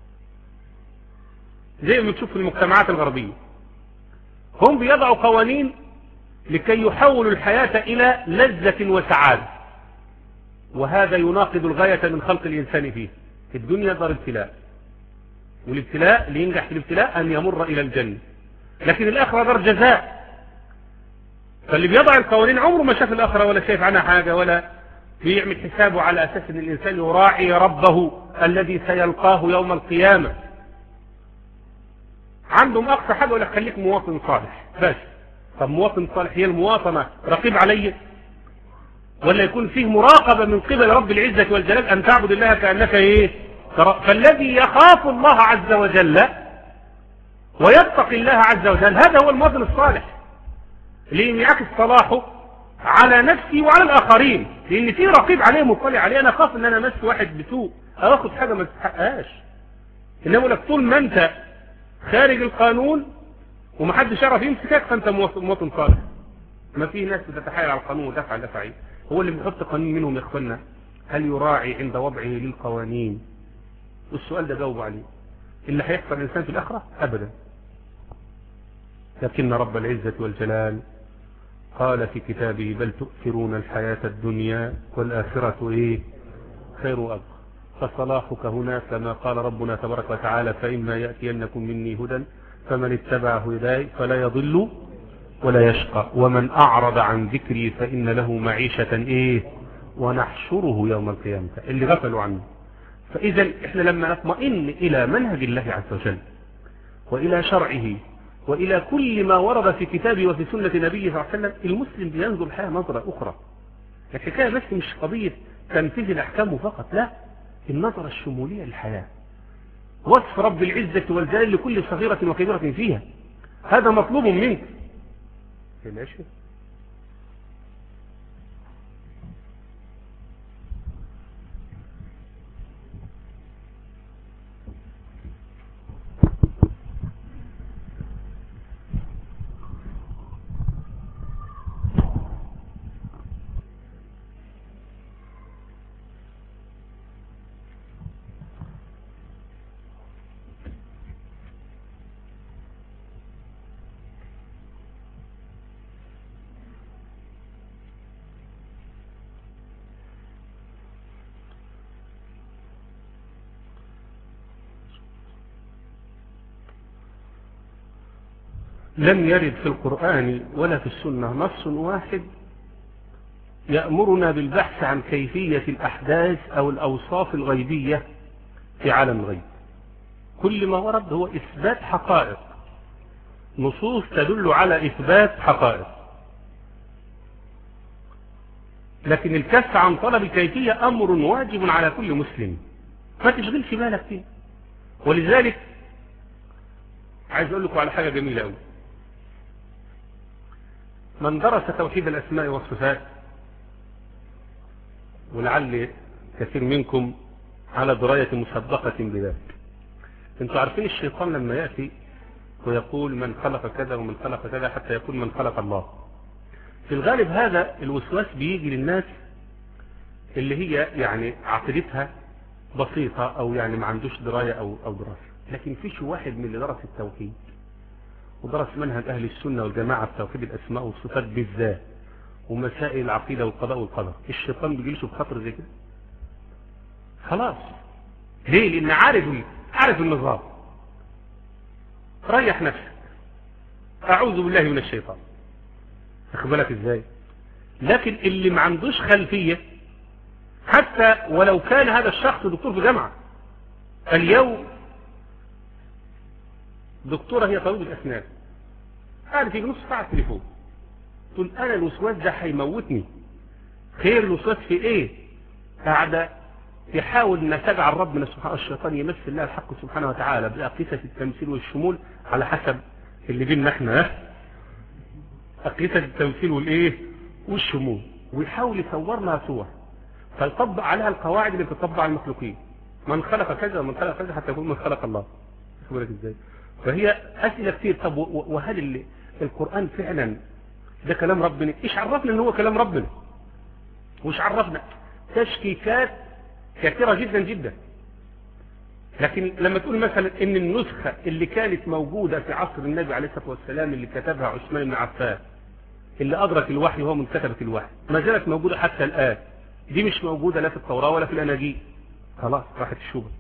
زي ما تشوف في المجتمعات الغربية هم بيضعوا قوانين لكي يحولوا الحياة إلى لذة وسعادة، وهذا يناقض الغاية من خلق الإنسان فيه. في الدنيا دار ابتلاء، والابتلاء اللي ينجح في الابتلاء أن يمر إلى الجنة، لكن الآخرة دار جزاء. فاللي بيضع القوانين عمره ما شاف الآخرة ولا شايف عنها حاجة، ولا بيعمل حسابه على أساس أن الإنسان يراعي ربه الذي سيلقاه يوم القيامة. عندهم أقصى حاجة ولا خليك مواطن صالح بس. طب مواطن صالح هي المواطنة رقيب عليه، ولا يكون فيه مراقبة من قبل رب العزة والجلال أن تعبد الله كأنك إيه؟ فالذي يخاف الله عز وجل ويتقي الله عز وجل هذا هو المواطن الصالح اللي ينعكس صلاحه على نفسي وعلى الآخرين، لأن في رقيب عليه مطلع عليه. أنا خاف أن أنا أمس واحد بسوء أو أخذ حاجة ما تستحقهاش. إنما لك طول ما أنت خارج القانون ومحدش يعرف يمسكك فأنت مواطن صالح. ما في ناس بتتحايل على القانون وتفعل دفعي. هو اللي بيحط قانون منهم يا اخوانا هل يراعي عند وضعه للقوانين؟ والسؤال ده جاوب عليه. اللي هيحصل الإنسان في الآخرة أبدا. لكن رب العزة والجلال قال في كتابه بل تؤثرون الحياة الدنيا والآخرة إيه خير وأبقى. فصلاحك هنا كما قال ربنا تبارك وتعالى فإما يأتينكم مني هدى فمن اتبع هداي فلا يضل ولا يشقى ومن أعرض عن ذكري فإن له معيشة إيه ونحشره يوم القيامة. اللي غفلوا عنه. فإذا إحنا لما نطمئن إلى منهج الله عز وجل وإلى شرعه وإلى كل ما ورد في كتابه وفي سنة نبيه صلى الله عليه وسلم المسلم بينظر الحياة نظرة أخرى. الحكاية بس مش قضية تنفيذ الأحكام فقط، لا، النظرة الشمولية للحياة، وصف رب العزة والجلال لكل صغيرة وكبيرة فيها. هذا مطلوب منك. ماشي. لم يرد في القرآن ولا في السنة نص واحد يأمرنا بالبحث عن كيفية الأحداث أو الأوصاف الغيبية في عالم الغيب. كل ما ورد هو إثبات حقائق، نصوص تدل على إثبات حقائق، لكن الكف عن طلب الكيفية أمر واجب على كل مسلم، ما تشغلش بالك فيه. ولذلك عايز أقول لكم على حاجة جميلة أوي. من درس توحيد الأسماء والصفات، ولعل كثير منكم على دراية مسبقة بذلك، انتوا عارفين الشيطان لما يأتي ويقول من خلق كذا ومن خلق كذا حتى يقول من خلق الله، في الغالب هذا الوسواس بيجي للناس اللي هي يعني عقيدتها بسيطة أو يعني ما عندوش دراية أو, أو دراسة. لكن فيش واحد من اللي درس التوحيد ودرس منهج أهل السنة والجماعة في توحيد الأسماء والصفات بالذات ومسائل العقيدة والقضاء والقدر، الشيطان بيجيلش بخطر زي كده خلاص. ليه؟ لأن عارف عارف النظام. ريح نفسك، أعوذ بالله من الشيطان، أخبرك إزاي. لكن اللي ما عندوش خلفية حتى ولو كان هذا الشخص دكتور في جامعة. اليوم دكتورة هي طبيبة أسنان قالت في نص ساعة تليفون تقول أنا الوسواس ده هيموتني. خير الوسواس في إيه؟ قاعدة يحاول أن تجعل ربنا سبحانه الشيطان يمثل لها الحق سبحانه وتعالى بأقيسة التمثيل والشمول على حسب اللي بيننا احنا، أقيسة التمثيل والإيه والشمول، ويحاول يصور لها صور فيطبق عليها القواعد اللي بتطبق على المخلوقين، من خلق كذا ومن خلق كذا حتى يقول من خلق الله. بالك ازاي؟ فهي أسئلة كتير. طب وهل القرآن فعلا ده كلام ربنا؟ ايش عرفنا ان هو كلام ربنا؟ وش عرفنا؟ تشكيكات كثيرة جدا جدا. لكن لما تقول مثلا ان النسخة اللي كانت موجودة في عصر النبي عليه الصلاة والسلام اللي كتبها عثمان بن عفان اللي أدرك الوحي وهو من كتبة الوحي ما زالت موجودة حتى الآن، دي مش موجودة لا في التوراة ولا في الأناجيل، خلاص راحت الشبهة.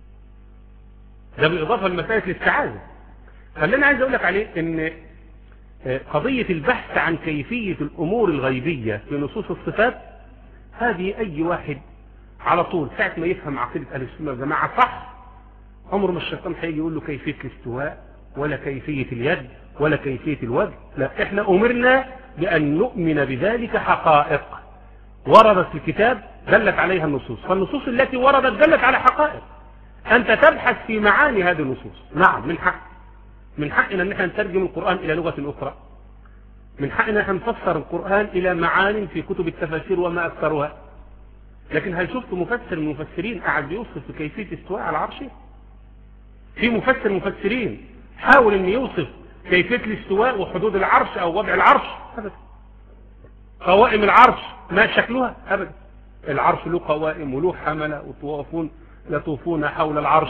ده بالإضافة لمسألة الاستعاذة. فاللي أنا عايز أقول لك عليه ان قضية البحث عن كيفية الأمور الغيبية في نصوص الصفات هذه أي واحد على طول ساعة ما يفهم عقيدة أهل السنة والجماعة صح، عمر ما الشيطان هيجي يقول له كيفية الاستواء ولا كيفية اليد ولا كيفية الوجه. لا، احنا أمرنا بأن نؤمن بذلك حقائق وردت في الكتاب دلت عليها النصوص، فالنصوص التي وردت دلت على حقائق. أنت تبحث في معاني هذه النصوص، نعم من حق من حقنا أن احنا نترجم القرآن إلى لغة أخرى، من حقنا أن نفسر القرآن إلى معان في كتب التفاسير وما أكثرها. لكن هل شفت مفسر من المفسرين قاعد يوصف بكيفية استواء على عرشه؟ في مفسر مفسرين حاول أن يوصف كيفية الاستواء وحدود العرش أو وضع العرش؟ أبدا. قوائم العرش ما شكلها؟ أبدا. العرش له قوائم وله حملة وطوافون يطوفون حول العرش.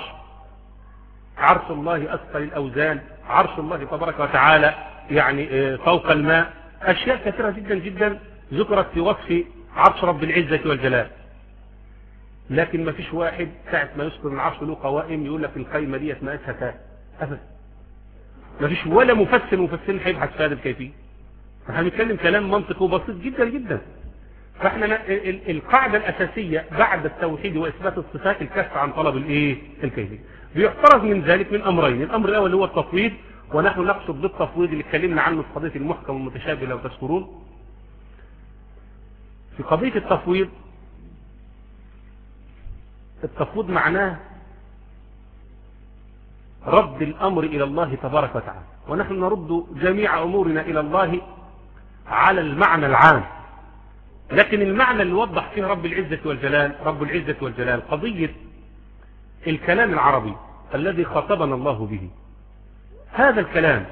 عرش الله أثقل الأوزان، عرش الله تبارك وتعالى يعني فوق الماء. أشياء كثيرة جدا جدا ذكرت في وصف عرش رب العزة والجلال. لكن ما فيش واحد ساعة ما يذكر العرش له قوائم يقول لك القيمة ديت مقاسها كام، أبدا. ما فيش ولا مفسر مفسرين هيبحث في هذا الكيفية. احنا بنتكلم كلام منطقي وبسيط جدا جدا. فاحنا القاعدة الأساسية بعد التوحيد وإثبات الصفات الكف عن طلب الايه الكيفية. بيحترز من ذلك من أمرين، الأمر الأول هو التفويض، ونحن نقصد بالتفويض اللي اتكلمنا عنه في قضية المحكم والمتشابه لو تذكرون. في قضية التفويض، التفويض معناه رد الأمر إلى الله تبارك وتعالى، ونحن نرد جميع أمورنا إلى الله على المعنى العام. لكن المعنى اللي وضح فيه رب العزة والجلال رب العزة والجلال قضية الكلام العربي الذي خاطبنا الله به. هذا الكلام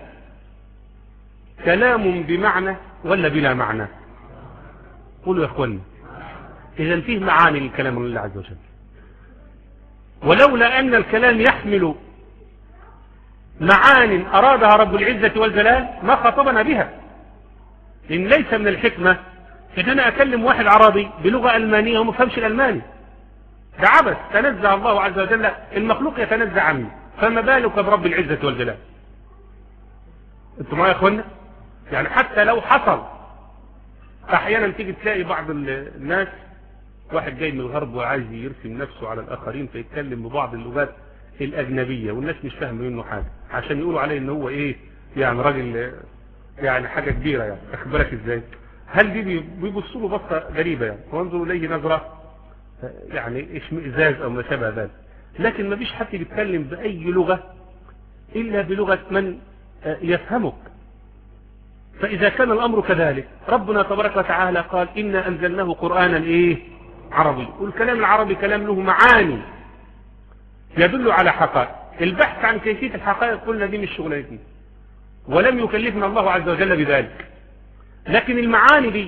كلام بمعنى ولا بلا معنى؟ قولوا يا اخواني. إذن فيه معاني للكلام لله عز وجل، ولولا أن الكلام يحمل معان أرادها رب العزة والجلال ما خاطبنا بها. إن ليس من الحكمة إن أنا أكلم واحد عربي بلغة ألمانية وما فهمش الألماني، ده عبث. تنزع الله عز وجل، المخلوق يتنزع عنه، فما بالك برب العزة والجلال؟ انتم معايا يا اخوانا؟ يعني حتى لو حصل احيانا تيجي تلاقي بعض الناس واحد جاي من الغرب وعايز يرسم نفسه على الاخرين فيتكلم ببعض اللغات الاجنبيه والناس مش فاهمه منه حاجه عشان يقولوا عليه ان هو ايه يعني راجل يعني حاجه كبيره. يعني اخد بالك ازاي؟ هل دي بيبصوا له بصه غريبه يعني وانظروا اليه نظره يعني اشمئزاز او ما شابه ذلك؟ لكن ما فيش حد بيتكلم باي لغه الا بلغه من يفهمك. فإذا كان الأمر كذلك ربنا تبارك وتعالى قال إنا أنزلناه قرآنا إيه عربي، والكلام العربي كلام له معاني يدل على حقائق. البحث عن كيفية الحقائق قلنا دي مش شغلتنا ولم يكلفنا الله عز وجل بذلك. لكن المعاني دي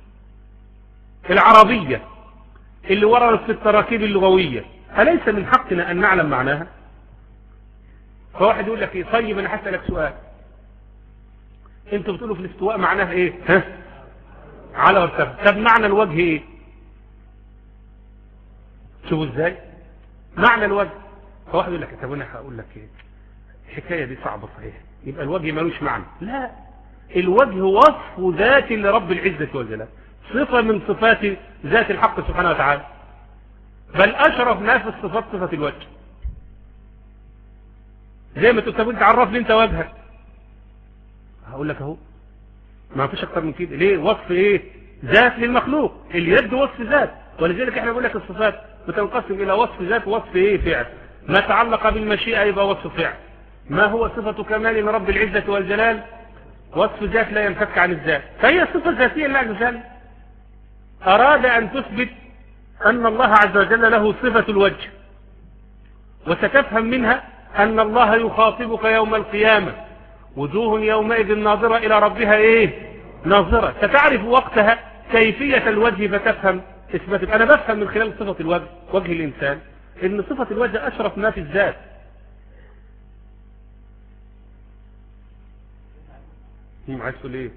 العربية اللي وردت في التراكيب اللغوية أليس من حقنا أن نعلم معناها؟ فواحد يقول لك إيه طيب أنا هسألك سؤال، انتوا بتقولوا في الاستواء معناه ايه؟ ها؟ على وارتفع. طب معنى الوجه ايه؟ شوفوا ازاي معنى الوجه. فواحد يقول لك طب انا هقول لك ايه الحكايه دي صعبه صحيح، يبقى الوجه مالوش معنى. لا، الوجه وصف ذات لرب العزه والجلال، صفه من صفات ذات الحق سبحانه وتعالى. بل أشرف ناس الصفات صفة الوجه. زي ما تقول انت عرفني انت وجهك، هقول لك اهو ما فيش اكتر من كده. ليه؟ وصف ايه؟ ذات للمخلوق. اليد وصف ذات، ولذلك احنا بنقول لك الصفات بتنقسم الى وصف ذات ووصف ايه؟ فعل. ما تعلق بالمشيئة يبقى وصف فعل. ما هو صفة كمال من رب العزة والجلال؟ وصف ذات لا ينفك عن الذات، فهي صفة ذاتية لله عز وجل. أراد أن تثبت أن الله عز وجل له صفة الوجه، وستفهم منها أن الله يخاطبك يوم القيامة، وجوه يومئذ ناظرة إلى ربها إيه؟ ناظرة. ستعرف وقتها كيفية الوجه فتفهم إثبات. أنا بفهم من خلال صفة الوجه، وجه الإنسان، إن صفة الوجه أشرف ما في الذات. هم عايز تقول إيه؟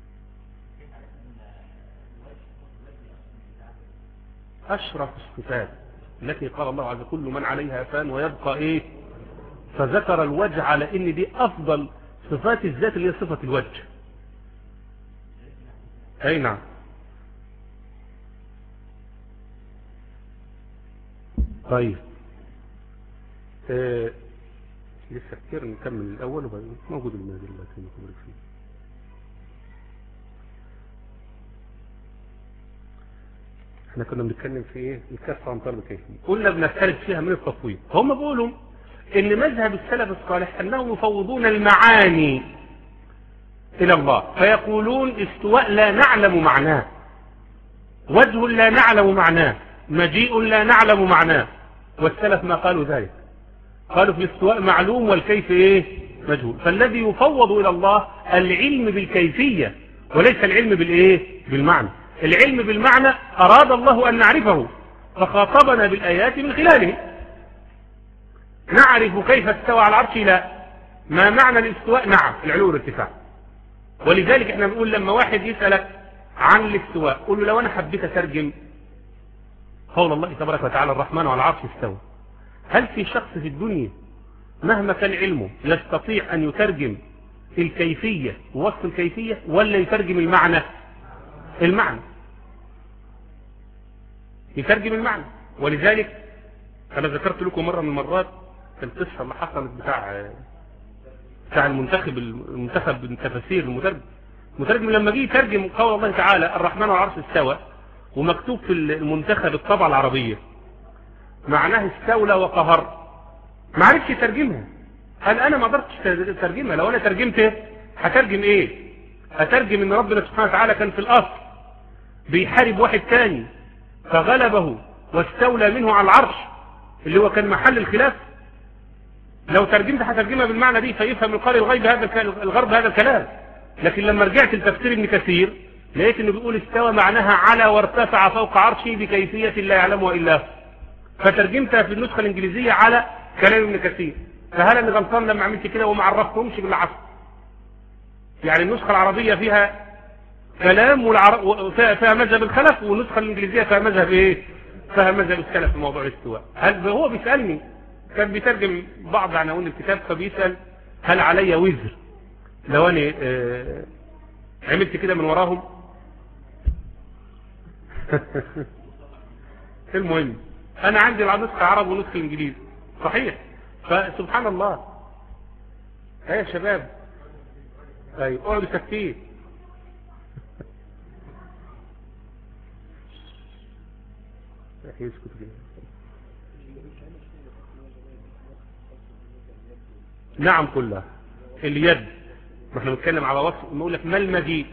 أشرف الصفات التي قال الله عز وجل كل من عليها فان ويبقى إيه؟ فذكر الوجه على إن دي أفضل صفات الذات اللي هي صفة الوجه. أي نعم. طيب آه. لسه كتير نكمل الأول وبعدين موجود المنازل الله يبارك فيه. احنا كنا بنتكلم في ايه؟ الكف عن طلب كيفية. قلنا بنختلف فيها من التفويض. هم بيقولوا ان مذهب السلف الصالح انهم يفوضون المعاني الى الله، فيقولون استواء لا نعلم معناه، وجه لا نعلم معناه، مجيء لا نعلم معناه. والسلف ما قالوا ذلك، قالوا في الاستواء معلوم والكيف ايه؟ مجهول. فالذي يفوض الى الله العلم بالكيفية وليس العلم بالايه؟ بالمعنى. العلم بالمعنى أراد الله أن نعرفه فخاطبنا بالآيات من خلاله. نعرف كيف استوى على العرش؟ لا. ما معنى الاستواء؟ نعم، العلو والارتفاع. ولذلك احنا بنقول لما واحد يسألك عن الاستواء قول له لو أنا حبيت أترجم قول الله تبارك وتعالى الرحمن على العرش استوى، هل في شخص في الدنيا مهما كان علمه يستطيع أن يترجم الكيفية ووصف الكيفية ولا يترجم المعنى؟ المعنى يترجم المعنى. ولذلك أنا ذكرت لكم مرة من المرات القصة اللي حصلت بتاع بتاع المنتخب المنتخب من تفاسير المترجم. المترجم لما جه يترجم قول الله تعالى الرحمن على العرش استوى ومكتوب في المنتخب الطبعة العربية معناه استولى وقهر، ما عرفش يترجمها. قال أنا ما قدرتش أترجمها، لو أنا ترجمته هترجم إيه؟ هترجم إن ربنا سبحانه وتعالى كان في الأصل بيحارب واحد تاني فغلبه واستولى منه على العرش اللي هو كان محل الخلاف. لو ترجمت هترجمها بالمعنى دي فيفهم القارئ الغيب هذا الغرب هذا الكلام. لكن لما رجعت لتفسير ابن كثير لقيت انه بيقول استوى معناها على وارتفع فوق عرشه بكيفية لا يعلمها الا هو، فترجمتها في النسخة الانجليزية على كلام ابن كثير. فهل انا غلطان لما عملت كده وما عرفتهمش بالعصر؟ يعني النسخة العربية فيها كلام والعر... فيها مذهب الخلف، والنسخة الانجليزية فيها مذهب ايه؟ فيها مذهب السلف في موضوع الاستواء. هل هو بيسألني كان بيترجم بعض عناوين الكتاب فبيسأل هل علي وزر لو انا آه عملت كده من وراهم؟ المهم انا عندي نسخة عرب ونسخة انجليزي صحيح. فسبحان الله ايه يا شباب، ايوه اقعدوا ساكتين. نعم كلها. اليد ما احنا بنتكلم على وصف، نقول لك ما المجيء؟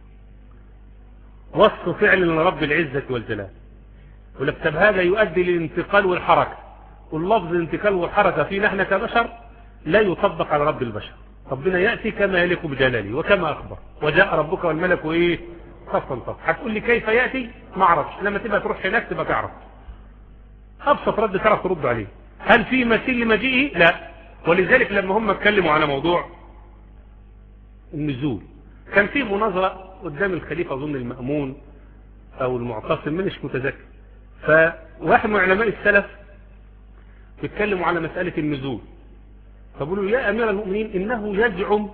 وصف فعل لرب العزة والجلال. يقول لك طب هذا يؤدي للانتقال والحركة، واللفظ الانتقال والحركة فينا احنا كبشر لا يطبق على رب البشر. ربنا يأتي كما يليق بجلاله وكما أخبر وجاء ربك والملك ايه صفا صفا. هتقول لي كيف يأتي؟ ما اعرفش، لما تبقى تروح هناك تبقى تعرف. أبسط رد تعرف ترد عليه. هل في مثيل لمجيئه؟ لا. ولذلك لما هم اتكلموا على موضوع النزول كان في مناظرة قدام الخليفة أظن المأمون أو المعتصم منش متذكر، فواحد من علماء السلف بيتكلموا على مسألة النزول فقالوا يا أمير المؤمنين إنه يزعم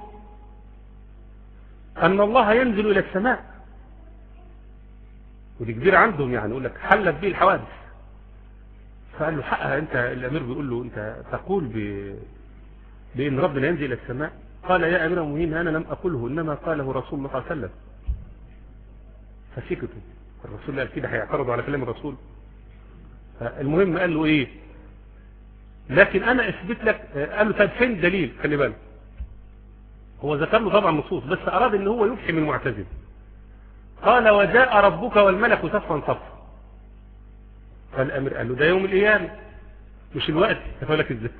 أن الله ينزل إلى السماء، ودي كبير عندهم يعني، يقول لك حلت به الحوادث. فقال له حقها. انت الامير بيقول له انت تقول ب... بان ربنا ينزل الى السماء؟ قال يا امير المؤمنين انا لم اقله، انما قاله رسول الله صلى الله عليه وسلم. فسكتوا. الرسول قال كده هيعترضوا على كلام الرسول؟ المهم قال له ايه؟ لكن انا اثبت لك. قال له طب فين الدليل؟ خلي بالك هو ذكر له طبعا نصوص بس اراد ان هو يفحم المعتزله. قال وجاء ربك والملك صفا صفا. فالامير قال له ده يوم القيامه مش الوقت. قال لك ازاي؟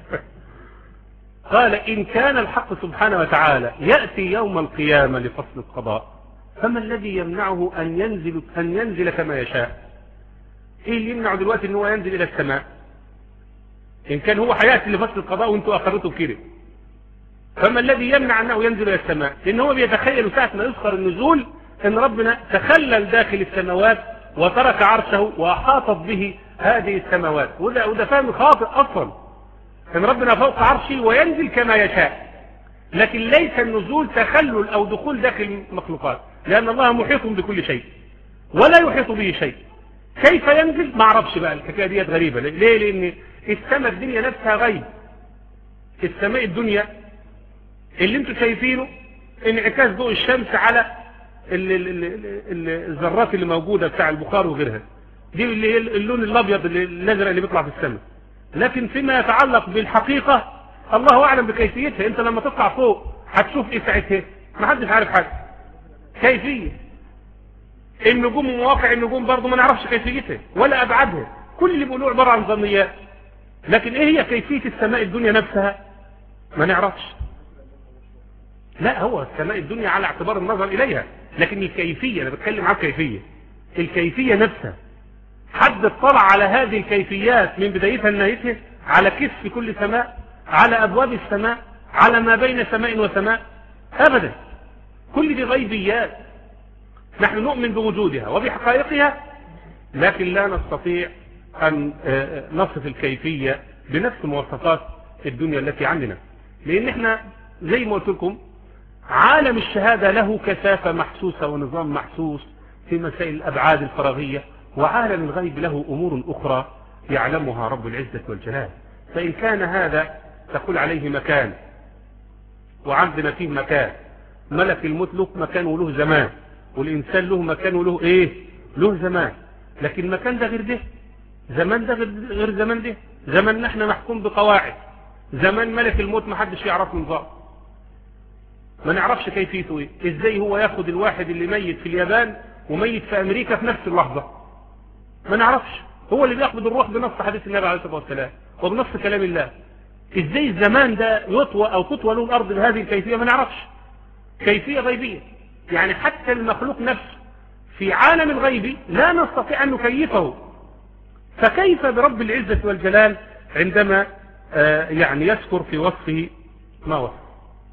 قال ان كان الحق سبحانه وتعالى ياتي يوم القيامه لفصل القضاء فما الذي يمنعه ان ينزل ان ينزل كما يشاء؟ ايه اللي يمنعه دلوقتي ان هو ينزل الى السماء ان كان هو هياتي لفصل القضاء وانتوا اخرتوا كده؟ فما الذي يمنع انه ينزل الى السماء؟ لان هو بيتخيل ساعه ما يذكر النزول ان ربنا تخلل داخل السماوات وترك عرشه واحاطت به هذه السماوات، وده وده فهم خاطئ اصلا. ان ربنا فوق عرشه وينزل كما يشاء، لكن ليس النزول تخلل او دخول داخل المخلوقات، لان الله محيط بكل شيء ولا يحيط به شيء. كيف ينزل؟ ما اعرفش بقى، الحكايه دي غريبه. ليه؟ لان السماء الدنيا نفسها غيب. السماء الدنيا اللي انتم شايفينه انعكاس ضوء الشمس على الذرات اللي موجوده بتاع البخار وغيرها، دي اللي هي اللون الابيض الازرق اللي بيطلع في السماء. لكن فيما يتعلق بالحقيقه الله اعلم بكيفيتها. انت لما تطلع فوق هتشوف ايه ساعتها؟ ما حدش عارف حاجه. كيفيه النجوم ومواقع النجوم برضه ما نعرفش كيفيتها ولا ابعادها، كل اللي بيقولوه عباره عن ظنيات. لكن ايه هي كيفيه السماء الدنيا نفسها؟ ما نعرفش. لا، هو السماء الدنيا على اعتبار النظر اليها، لكن الكيفيه انا بتكلم عن الكيفيه. الكيفيه نفسها حد اطلع على هذه الكيفيات من بدايتها لنهايتها؟ على كسف كل سماء، على ابواب السماء، على ما بين سماء وسماء؟ ابدا. كل دي غيبيات نحن نؤمن بوجودها وبحقائقها، لكن لا نستطيع ان نصف الكيفيه بنفس مواصفات الدنيا التي عندنا، لان احنا زي ما قلت لكم عالم الشهاده له كثافه محسوسه ونظام محسوس في مسائل الابعاد الفراغيه، وعالم الغيب له امور اخرى يعلمها رب العزه والجلال. فان كان هذا تقول عليه مكان، وعندنا فيه مكان، ملك الموت له مكان وله زمان، والانسان له مكان وله ايه؟ له زمان. لكن مكان ده غير ده، زمان ده غير زمان ده. زمان نحن محكوم بقواعد، زمان ملك الموت ما حدش يعرف نظام، ما نعرفش كيفيته ايه. ازاي هو ياخد الواحد اللي ميت في اليابان وميت في امريكا في نفس اللحظه؟ ما نعرفش. هو اللي بياخد الروح بنص حديث النبي عليه الصلاه والسلام وبنص كلام الله. ازاي الزمان ده يطوى او تطوى له الارض بهذه الكيفيه؟ ما نعرفش. كيفيه غيبيه. يعني حتى المخلوق نفسه في عالم الغيب لا نستطيع ان نكيفه، فكيف برب العزه والجلال عندما آه يعني يذكر في وصفه ما وصف.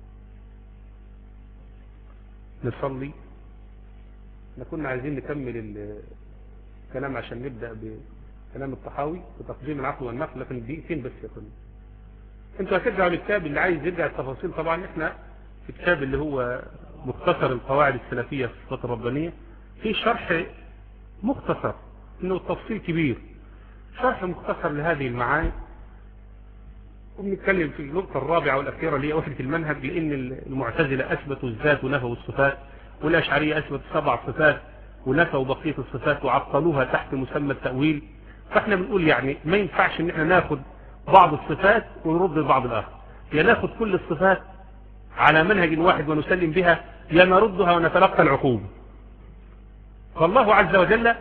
نصلي. احنا كنا عايزين نكمل الكلام عشان نبدأ بكلام الطحاوي وتقديم العقل والنقل، لكن دقيقتين بس يا كل. انتوا هترجعوا للكتاب اللي عايز يرجع التفاصيل. طبعا احنا في الكتاب اللي هو مختصر القواعد السلفية في الصفات الربانية في شرح مختصر، انه التفصيل كبير، شرح مختصر لهذه المعاني. وبنتكلم في النقطة الرابعة والأخيرة اللي هي وحدة المنهج، لأن المعتزلة أثبتوا الذات ونفوا الصفات، والأشعرية أثبتوا سبع صفات ونفوا بقية الصفات وعطلوها تحت مسمى التأويل. فاحنا بنقول يعني ما ينفعش ان احنا ناخد بعض الصفات ونرد بعض الآخر، يا ناخد كل الصفات على منهج واحد ونسلم بها، يا نردها ونتلقى العقوبة. فالله عز وجل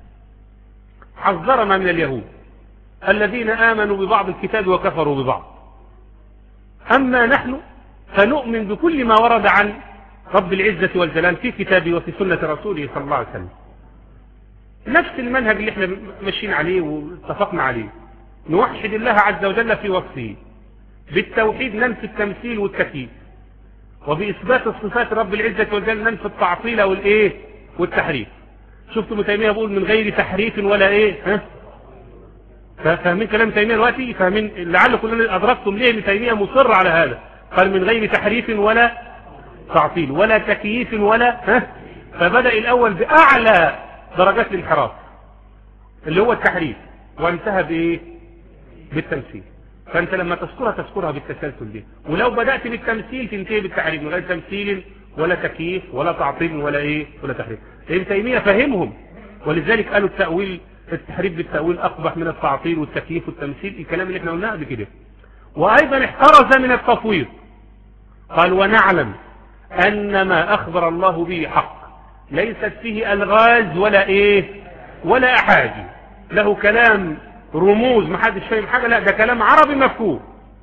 حذرنا من اليهود الذين آمنوا ببعض الكتاب وكفروا ببعض. أما نحن فنؤمن بكل ما ورد عن رب العزة والجلال في كتابه وفي سنة رسوله صلى الله عليه وسلم. نفس المنهج اللي احنا ماشيين عليه واتفقنا عليه، نوحد الله عز وجل في وصفه، بالتوحيد ننفي التمثيل والتكييف، وبإثبات الصفات رب العزة والجلال ننفي التعطيل والإيه والتحريف. شفتوا ابن تيمية بيقول من غير تحريف ولا إيه؟ ها؟ فاهمين كلام تيمية دلوقتي؟ فاهمين لعل كلنا أدركتم ليه ابن تيمية مصر على هذا. قال من غير تحريف ولا تعطيل ولا تكييف ولا ها؟ فبدأ الأول بأعلى درجات الانحراف اللي هو التحريف، وانتهى بايه؟ بالتمثيل. فانت لما تذكرها تذكرها بالتسلسل دي، ولو بدأت بالتمثيل تنتهي بالتحريف من غير تمثيل ولا تكييف ولا تعطيل ولا ايه ولا تحريف. ابن تيمية فهمهم، ولذلك قالوا التأويل التحريف بالتأويل أقبح من التعطيل والتكييف والتمثيل، الكلام اللي احنا قلناه بكده. وأيضا احترز من التفويض، قال ونعلم أن ما أخبر الله به حق ليست فيه ألغاز ولا إيه ولا أحاجي، له كلام رموز ما حدش فاهم حاجة، لا ده كلام عربي مفهوم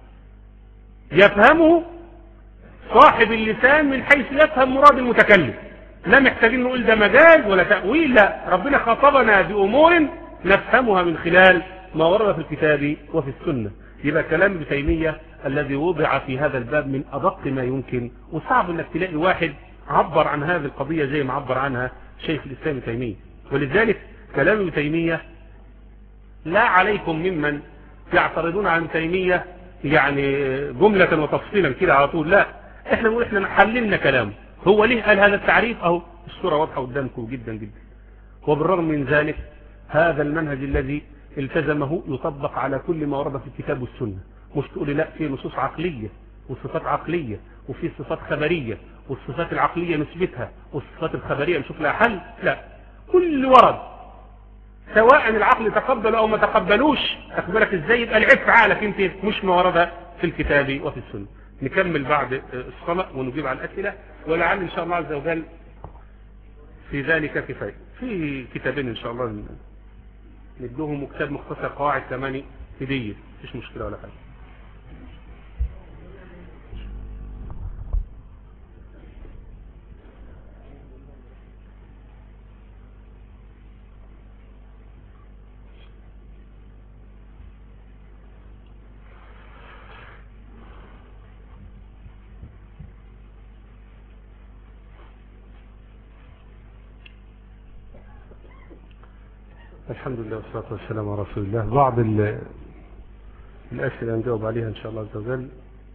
يفهمه صاحب اللسان من حيث يفهم مراد المتكلم، لا محتاجين نقول ده مجاز ولا تأويل، لا، ربنا خاطبنا بأمور نفهمها من خلال ما ورد في الكتاب وفي السنة. يبقى كلام ابن تيمية الذي وضع في هذا الباب من أدق ما يمكن، وصعب انك تلاقي واحد عبر عن هذه القضية زي ما عبر عنها شيخ الإسلام ابن تيمية. ولذلك كلام ابن تيمية لا عليكم ممن يعترضون عن ابن تيمية يعني جملة وتفصيلا كده على طول، لا، احنا نقول احنا حللنا كلامه، هو ليه قال هذا التعريف؟ اهو الصورة واضحة قدامكم جدا جدا. وبالرغم من ذلك هذا المنهج الذي التزمه يطبق على كل ما ورد في الكتاب والسنة، مش تقولي لا في نصوص عقلية وصفات عقلية وفي صفات خبرية والصفات العقلية نثبتها والصفات الخبرية نشوف لها حل، لا، كل ورد سواء العقل تقبل او ما تقبلوش اخبرك ازاي، يبقى العيب في عقلك انت مش ما ورد في الكتاب وفي السنة. نكمل بعد الصلاة ونجيب على الأسئلة، ولعل إن شاء الله عز وجل في ذلك كفاية. في كتابين إن شاء الله ندوهم، كتاب مختصر قواعد ثماني هدية، مفيش مشكلة ولا حاجة. الحمد لله والصلاة والسلام على رسول الله. بعض الأسئلة نجاوب عليها إن شاء الله عز وجل،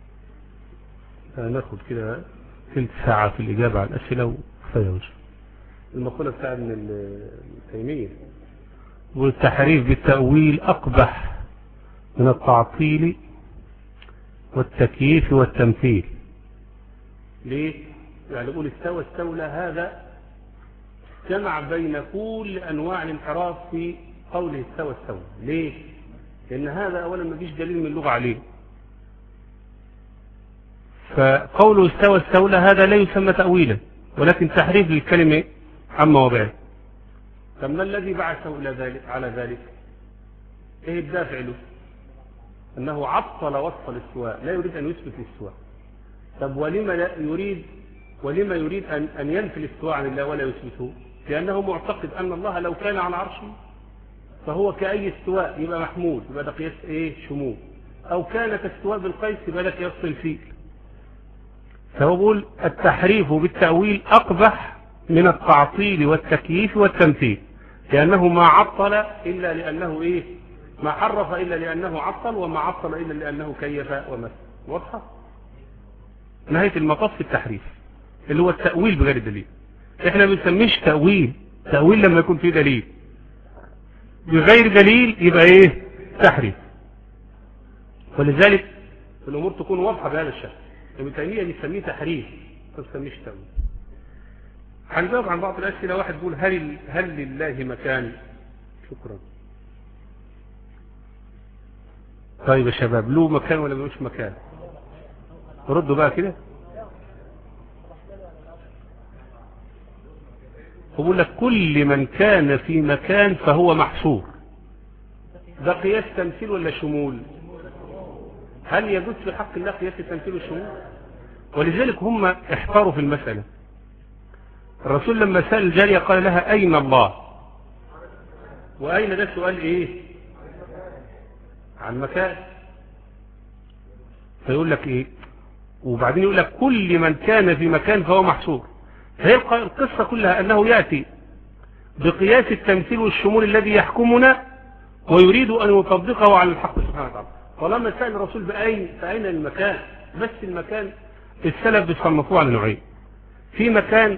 ناخد كده ثلث ساعة في الإجابة على الأسئلة وكفاية. المقولة بتاع ابن تيمية والتحريف بالتأويل أقبح من التعطيل والتكييف والتمثيل. ليه؟ يعني يقول استوى استولى، هذا جمع بين كل أنواع الانحراف في قوله استوى استولى. ليه؟ لأن هذا أولا ما فيش دليل من اللغة عليه، فقوله استوى استولى هذا لا يسمى تأويلا ولكن تحريف للكلمة عن مواضعه. فما الذي بعثه إلى ذلك على ذلك؟ إيه الدافع له؟ أنه عطل وصف الاستواء، لا يريد أن يثبت الاستواء. طب ولما لا يريد ولما يريد أن أن ينفي الاستواء عن الله ولا يثبته؟ لأنه معتقد أن الله لو كان على عرشه فهو كأي استواء يبقى محمود، يبقى ده قياس إيه؟ شمول. أو كان كاستواء بالقيس يبقى ده قياس الفيل. فهو بيقول التحريف بالتأويل أقبح من التعطيل والتكييف والتمثيل، لأنه ما عطل إلا لأنه إيه؟ ما حرف إلا لأنه عطل، وما عطل إلا لأنه كيف ومثل. واضحة؟ نهاية المطاف في التحريف اللي هو التأويل بغير دليل. احنا ما بنسميش تأويل، تأويل لما يكون فيه دليل، بغير دليل يبقى ايه؟ تحريف. ولذلك الامور تكون واضحة بهذا الشكل. ابن تيمية بيسميه تحريف ما بيسميش تأويل. هنجاوب عن بعض الأسئلة. واحد يقول هل هل لله مكان؟ شكرا. طيب يا شباب، له مكان ولا ملوش مكان؟ ردوا بقى كده. بقول لك كل من كان في مكان فهو محصور. ده قياس تمثيل ولا شمول؟ هل يجوز في حق الله قياس التمثيل والشمول؟ ولذلك هم احتاروا في المسألة. الرسول لما سأل الجارية قال لها أين الله؟ وأين ده سؤال إيه؟ عن مكان. فيقول لك إيه؟ وبعدين يقول لك كل من كان في مكان فهو محصور. هي القصة كلها أنه يأتي بقياس التمثيل والشمول الذي يحكمنا ويريد أن يطبقه على الحق سبحانه وتعالى. طالما سأل الرسول بأين فأين المكان؟ بس المكان السلف بيصنفوه على نوعين. في مكان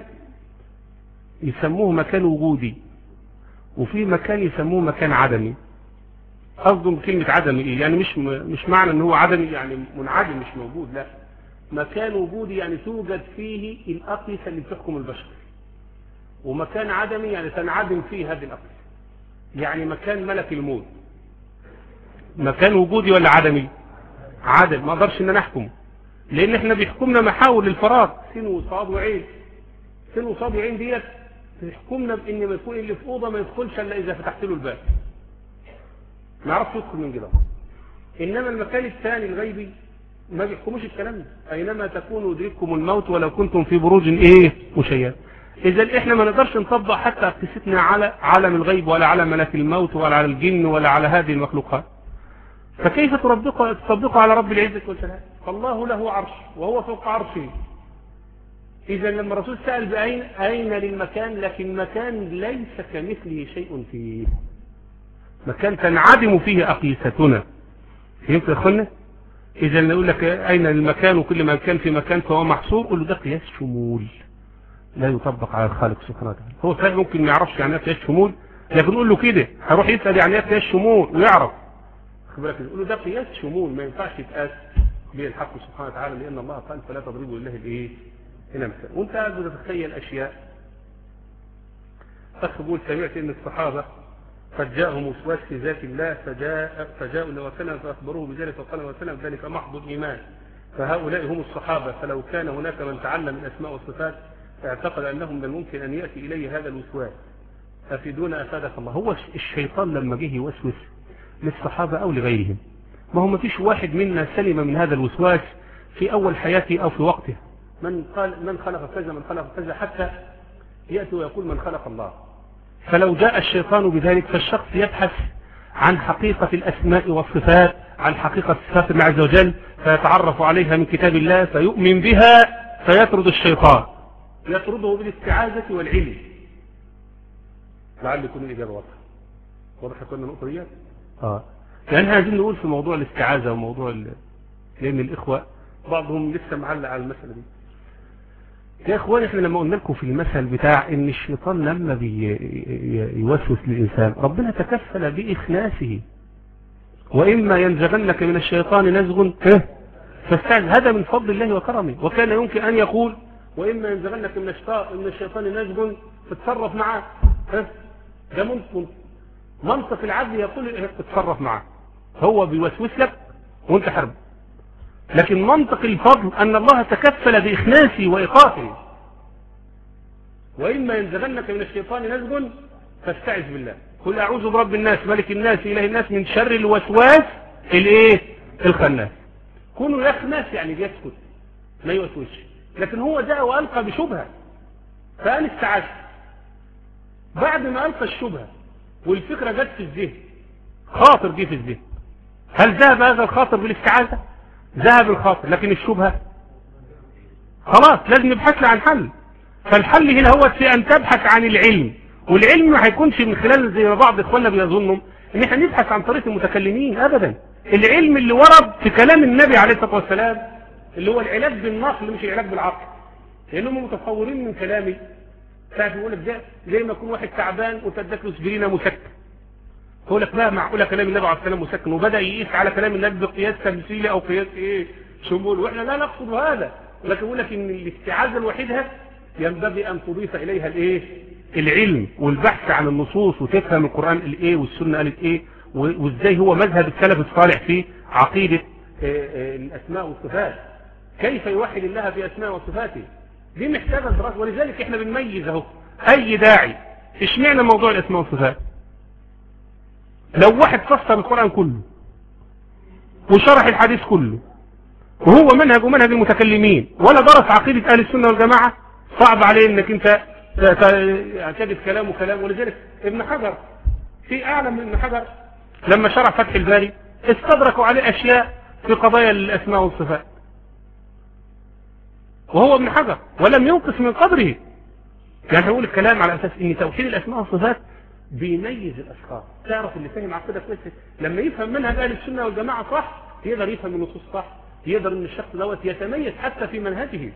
يسموه مكان وجودي، وفي مكان يسموه مكان عدمي. قصدهم كلمة عدم ايه؟ يعني مش مش معنى ان هو عدمي يعني منعدم مش موجود، لا، مكان وجودي يعني توجد فيه الأقيسة اللي بتحكم البشر، ومكان عدمي يعني تنعدم فيه هذه الأقيسة. يعني مكان ملك الموت مكان وجودي ولا عدمي؟ عدم، ما اقدرش ان انا احكمه، لان احنا بيحكمنا محاور للفراغ، سين وصاد وعين. سين وصاد وعين ديت بيحكمنا بان ما يكون اللي في اوضه ما يدخلش الا اذا فتحت له الباب، ما يعرفش يدخل من جدار. انما المكان الثاني الغيبي ما بيحكموش الكلام ده، اينما تكونوا يدرككم الموت ولو كنتم في بروج ايه مشيدة. اذا احنا ما نقدرش نطبق حتى قصتنا على عالم الغيب ولا على ملك الموت ولا على الجن ولا على هذه المخلوقات. فكيف تطبقه تطبقه على رب العزة والجلال؟ فالله له عرش وهو فوق عرشه. اذا لما الرسول سأل بأين اين للمكان، لكن مكان ليس كمثله شيء فيه، مكان تنعدم فيه أقيستنا. فهمت يا اخوانا؟ اذا نقول لك اين المكان وكل ما كان في مكان فهو محصور، قل له ده قياس شمول لا يطبق على الخالق سبحانه وتعالى. هو فعلا ممكن ما يعرفش يعني ايه قياس شمول، لكن نقول له كده هيروح يسال يعني ايه قياس شمول ويعرف. خد بالك، نقول له ده قياس شمول ما ينفعش يتقاس به الحق سبحانه وتعالى، لان الله قال فلا تضربوا لله الايه هنا مثال. وانت قاعد بتتخيل اشياء. اخ بيقول سمعت ان الصحابه قد جاءهم وسواس في ذات الله فجاء فجاءوا النبي صلى الله عليه وسلم فاخبروه بذلك فقال النبي صلى الله عليه وسلم ذلك محض الايمان، فهؤلاء هم الصحابه، فلو كان هناك من تعلم الاسماء والصفات اعتقد انهم من الممكن ان ياتي اليه هذا الوسواس. افيدون افادك الله. هو الشيطان لما جه يوسوس للصحابه او لغيرهم، ما هو ما فيش واحد منا سلم من هذا الوسواس في اول حياته او في وقته. من قال من خلق كذا من خلق كذا حتى ياتي ويقول من خلق الله. فلو جاء الشيطان بذلك فالشخص يبحث عن حقيقة الأسماء والصفات، عن حقيقة صفات الله عز وجل، فيتعرف عليها من كتاب الله فيؤمن بها، فيطرد الشيطان، يطرده بالاستعاذة والعلم. لعل يكون الإجابة واضحة. واضح كنا النقطة دي؟ اه لأن عايزين نقول في موضوع الاستعاذة وموضوع ال... لأن الإخوة بعضهم لسه معلق على المسألة دي. يا اخوان احنا لما قلنا لكم في المثل بتاع ان الشيطان لما بيوسوس للإنسان ربنا تكفل بإخلاصه، وإما ينزغنك من الشيطان نزغ فاستعذ. هذا من فضل الله وكرمه. وكان يمكن أن يقول وإما ينزغنك من الشيطان نزغ فتصرف معاه. ده ممكن منطق العدل يقول تتصرف معاه، هو بيوسوس لك وانت حرب. لكن منطق الفضل أن الله تكفل بإخلاصه وإيقافه. وإما ينزغنك من الشيطان نزغ فاستعذ بالله، قل أعوذ برب الناس ملك الناس إله الناس من شر الوسواس الايه الخناس. كونه يخنس يعني بيسكت ما يوسوسش، لكن هو جاء وألقى بشبهة فأنا استعذ. بعد ما ألقى الشبهة والفكرة جت في الذهن، خاطر جه في الذهن، هل ذهب هذا الخاطر بالاستعاذة؟ ذهب الخاطر، لكن الشبهة خلاص لازم نبحث عن حل. فالحل هنا هو في أن تبحث عن العلم، والعلم ما هيكونش من خلال زي ما بعض إخواننا بيظنوا ان احنا نبحث عن طريق المتكلمين ابدا. العلم اللي ورد في كلام النبي عليه الصلاة والسلام اللي هو العلاج بالنقل مش العلاج بالعقل، لانهم متصورين من كلامي ساعة يقول لك ده زي ما يكون واحد تعبان وتدك له اسبرينه مسكن، يقول لك لا معقوله كلام النبي عليه الصلاه والسلام مسكن، وبدا يقيس على كلام النبي بقياس تمثيلي او قياس ايه شمول، واحنا لا نقصد هذا، ولكن يقول لك ان الاستعاذه الوحيده ينبغي ان تضيف اليها الايه العلم والبحث عن النصوص وتفهم القرآن الايه والسنه قالت ايه، وازاي هو مذهب السلف الصالح في عقيده الاسماء والصفات، كيف يوحد الله في اسماء وصفاته. دي محتاجه دراسه، ولذلك احنا بنميز اهو اي داعي اشمعنى موضوع الاسماء والصفات. لو واحد فسر القرآن كله وشرح الحديث كله وهو منهج ومنهج المتكلمين ولا درس عقيدة اهل السنة والجماعة، صعب عليه انك انت تجد كلامه كلام. ولذلك ابن حجر في اعلم من ابن حجر لما شرح فتح الباري استدركوا عليه اشياء في قضايا الاسماء والصفات، وهو ابن حجر ولم ينقص من قدره. يعني هقول الكلام على اساس ان توحيد الاسماء والصفات بيميز الاشخاص. تعرف اللي فاهم عقيدة كويسه لما يفهم منهج اهل السنه والجماعه صح يقدر يفهم النصوص صح، يقدر ان الشخص دوت يتميز حتى في منهجه،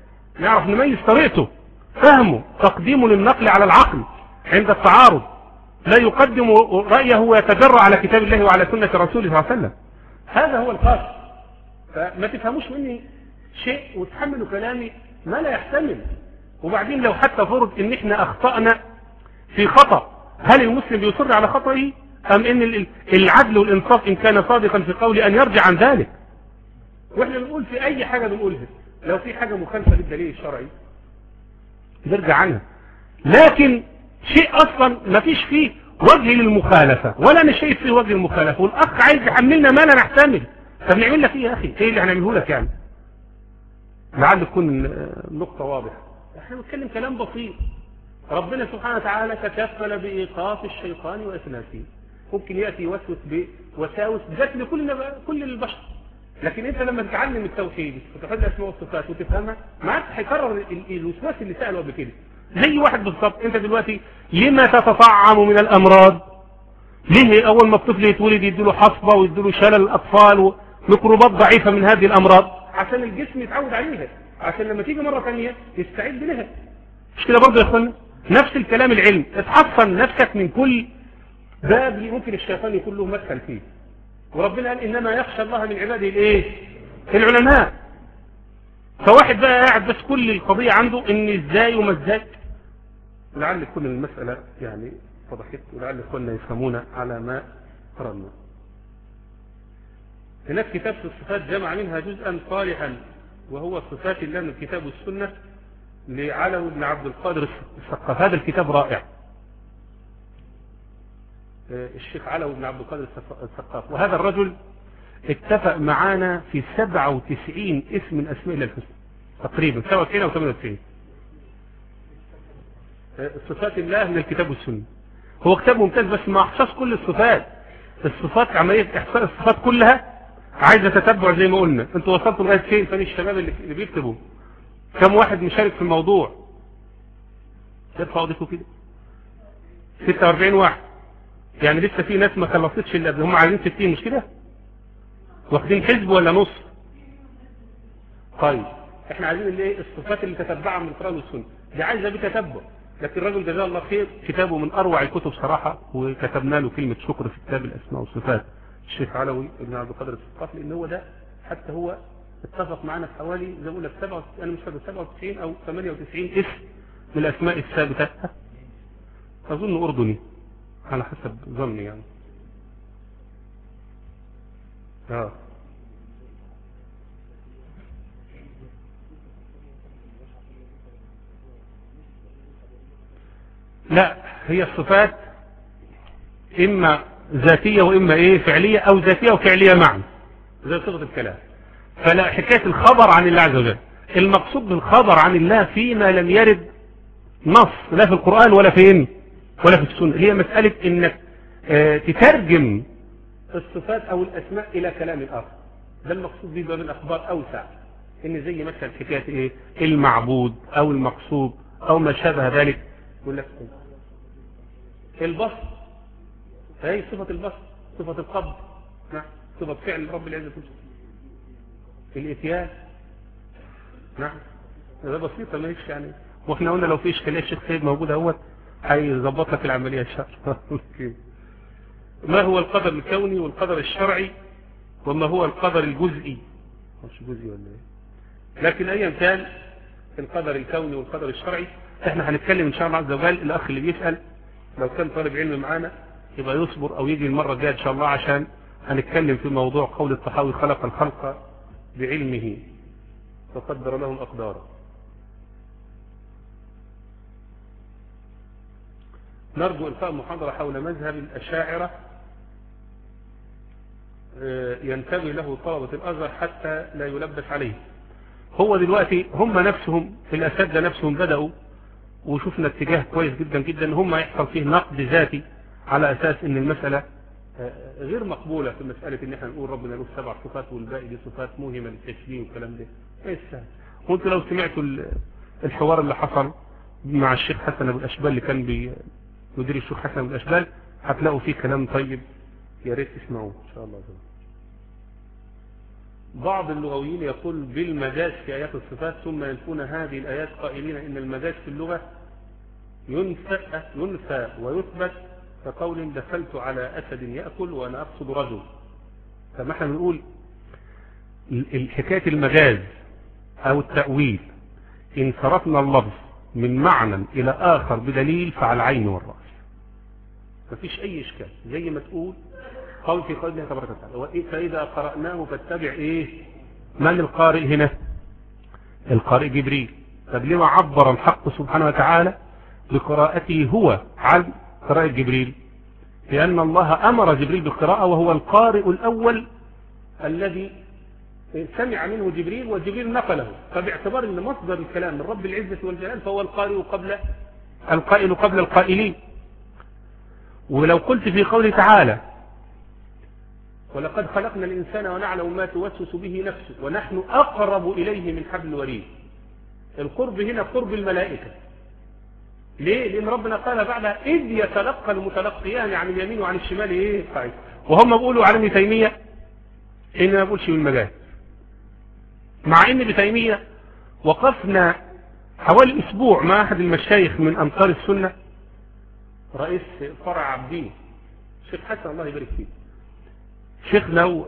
نعرف نميز طريقته، فهمه، تقديمه للنقل على العقل عند التعارض، لا يقدم رأيه ويتجرأ على كتاب الله وعلى سنة رسوله صلى الله عليه وسلم. هذا هو القاسي. فما تفهموش مني شيء وتحملوا كلامي ما لا يحتمل. وبعدين لو حتى فرض ان احنا اخطأنا في خطأ، هل المسلم يصر على خطئه ام ان العدل والانصاف ان كان صادقا في قوله ان يرجع عن ذلك؟ واحنا بنقول في اي حاجة بنقولها لو في حاجة مخالفة للدليل الشرعي نرجع عنها، لكن شيء اصلا ما فيش فيه وجه للمخالفة ولا انا شايف فيه وجه للمخالفة، والاخ عايز يحملنا ما لا نحتمل. طب نعمل لك ايه يا اخي؟ ايه اللي هنعمله لك يعني؟ لعل تكون النقطة واضحة. احنا بنتكلم كلام بسيط. ربنا سبحانه وتعالى تكفل بإيقاف الشيطان وإثناسه. ممكن يأتي يوسوس بوساوس ذات لكل كل البشر، لكن انت لما تتعلم التوحيد وتحل الاسماء والصفات وتفهمها ما عادش هيكرر الوسواس اللي سأله قبل كده. زي واحد بالظبط، انت دلوقتي لما تتطعم من الامراض؟ ليه اول ما الطفل يتولد يديله حصبة ويديله شلل الاطفال وميكروبات ضعيفة من هذه الامراض؟ عشان الجسم يتعود عليها، عشان لما تيجي مرة ثانية يستعد لها. مش كده برضه يا اخوانا؟ نفس الكلام العلم، اتحصن نفسك من كل باب ممكن الشيطان يكون له مدخل فيه. وربنا قال انما يخشى الله من عباده الايه؟ العلماء. فواحد بقى قاعد بس كل القضية عنده ان ازاي وما ازاي. لعل تكون المسألة يعني وضحت، ولعل اخواننا يفهمون على ما قررنا. هناك كتاب في الصفات جمع منها جزءا صالحا وهو صفات الله من الكتاب والسنة لعلوي بن عبد القادر الثقاف. هذا الكتاب رائع. الشيخ علوي بن عبد القادر الثقاف، وهذا الرجل اتفق معانا في سبعة وتسعين اسم من اسماء الله الحسنى تقريبا، سبعة وتسعين او ثمانية وتسعين صفات الله من الكتاب والسنة. هو كتاب ممتاز بس ما احصاش كل الصفات. الصفات عملية احصاء الصفات كلها عايزة تتبع زي ما قلنا. انتوا وصلتوا لغاية فين؟ فين الشباب اللي بيكتبوا؟ كم واحد مشارك في الموضوع؟ تدفعوا ديكوا كده ستة واربعين واحد، يعني لسه في ناس ما خلصتش الا هم عايزين ستين، مش كده؟ واخدين حزب ولا نص؟ طيب احنا عايزين الايه؟ الصفات اللي تتبعها من القرآن والسنة دي عايزة بتتبع. لكن الرجل جزاه الله خير كتابه من اروع الكتب صراحة، وكتبنا له كلمة شكر في كتاب الاسماء والصفات الشيخ علوي بن عبد القادر الثقاف، لان هو ده حتى هو اتفق معنا في حوالي زي ما بقول لك سبعة انا مش فاكر سبعة وتسعين او ثمانية وتسعين اسم من الاسماء الثابتة، اظن اردني على حسب ظني يعني. اه لا، هي الصفات اما ذاتية واما ايه فعلية، او ذاتية وفعلية معا زي صيغة الكلام. فلا حكاية الخبر عن الله عز وجل، المقصود بالخبر عن الله فيما لم يرد نص لا في القرآن ولا فين ولا في السنة. هي مسألة انك اه تترجم الصفات او الاسماء الى كلام اخر. ده المقصود به من الاخبار اوسع، ان زي مثلا حكاية ايه المعبود او المقصود او ما شابه ذلك. يقول لك البسط، هي صفة البسط، صفة القبض، نعم، صفة فعل رب العزة والجلال. الاتيان، نعم، ده بسيطة ماشي يعني. واحنا قلنا لو في اشكالية الشيخ سيد موجود اهوت هيظبط لك العملية ان شاء الله. ما هو القدر الكوني والقدر الشرعي وما هو القدر الجزئي؟ مش جزئي ولا ايه؟ لكن ايا كان القدر الكوني والقدر الشرعي احنا هنتكلم ان شاء الله عز وجل. الاخ اللي بيسأل لو كان طالب علم معانا يبقى يصبر او يجي المرة الجاية ان شاء الله، عشان هنتكلم في موضوع قول الطحاوي خلق الخلق بعلمه فقدر لهم اقداره. نرجو إلقاء محاضرة حول مذهب الأشاعرة ينتبه له طلبة الأزهر حتى لا يلبس عليه. هو دلوقتي هم نفسهم في الأساتذة نفسهم بدأوا، وشفنا اتجاه كويس جدا جدا، هم يحصل فيه نقد ذاتي على أساس ان المسألة غير مقبولة في مسألة ان احنا نقول ربنا له سبع صفات والباقي دي صفات موهمة للتشبيه والكلام ده. ايه السهل؟ وانت لو سمعتوا الحوار اللي حصل مع الشيخ حسن ابو الاشبال اللي كان بيدير الشيخ حسن ابو الاشبال هتلاقوا فيه كلام طيب، يا ريت تسمعوه ان شاء الله. بعض اللغويين يقول بالمجاز في آيات الصفات ثم ينفون هذه الآيات قائلين إن المجاز في اللغة ينفى, ينفى ويثبت كقول دخلت على أسد يأكل وأنا أقصد رجل. فما احنا بنقول الحكاية المجاز أو التأويل إن صرفنا اللفظ من معنى إلى آخر بدليل فعلى العين والرأس، مفيش أي إشكال. زي ما تقول قول في قوله تبارك وتعالى فإذا قرأناه فاتبع إيه؟ من القارئ هنا؟ القارئ جبريل. طب لما عبر الحق سبحانه وتعالى بقراءته هو عن قراءة جبريل؟ لأن الله أمر جبريل بالقراءة وهو القارئ الأول الذي سمع منه جبريل وجبريل نقله. فباعتبار أن مصدر الكلام من رب العزة والجلال فهو القارئ قبل القائل قبل القائلين. ولو قلت في قوله تعالى ولقد خلقنا الإنسان ونعلم ما توسوس به نفسه ونحن أقرب إليه من حبل الوريد، القرب هنا قرب الملائكة. ليه؟ لأن ربنا قال بعدها إذ يتلقى المتلقيان عن اليمين وعن الشمال إيه قاعد. وهم بيقولوا على ابن تيمية إن ما بقولش بالمجاز، مع إن ابن تيمية وقفنا حوالي أسبوع مع أحد المشايخ من أنصار السنة رئيس فرع عبدين الشيخ حسن الله يبارك فيه، شيخنا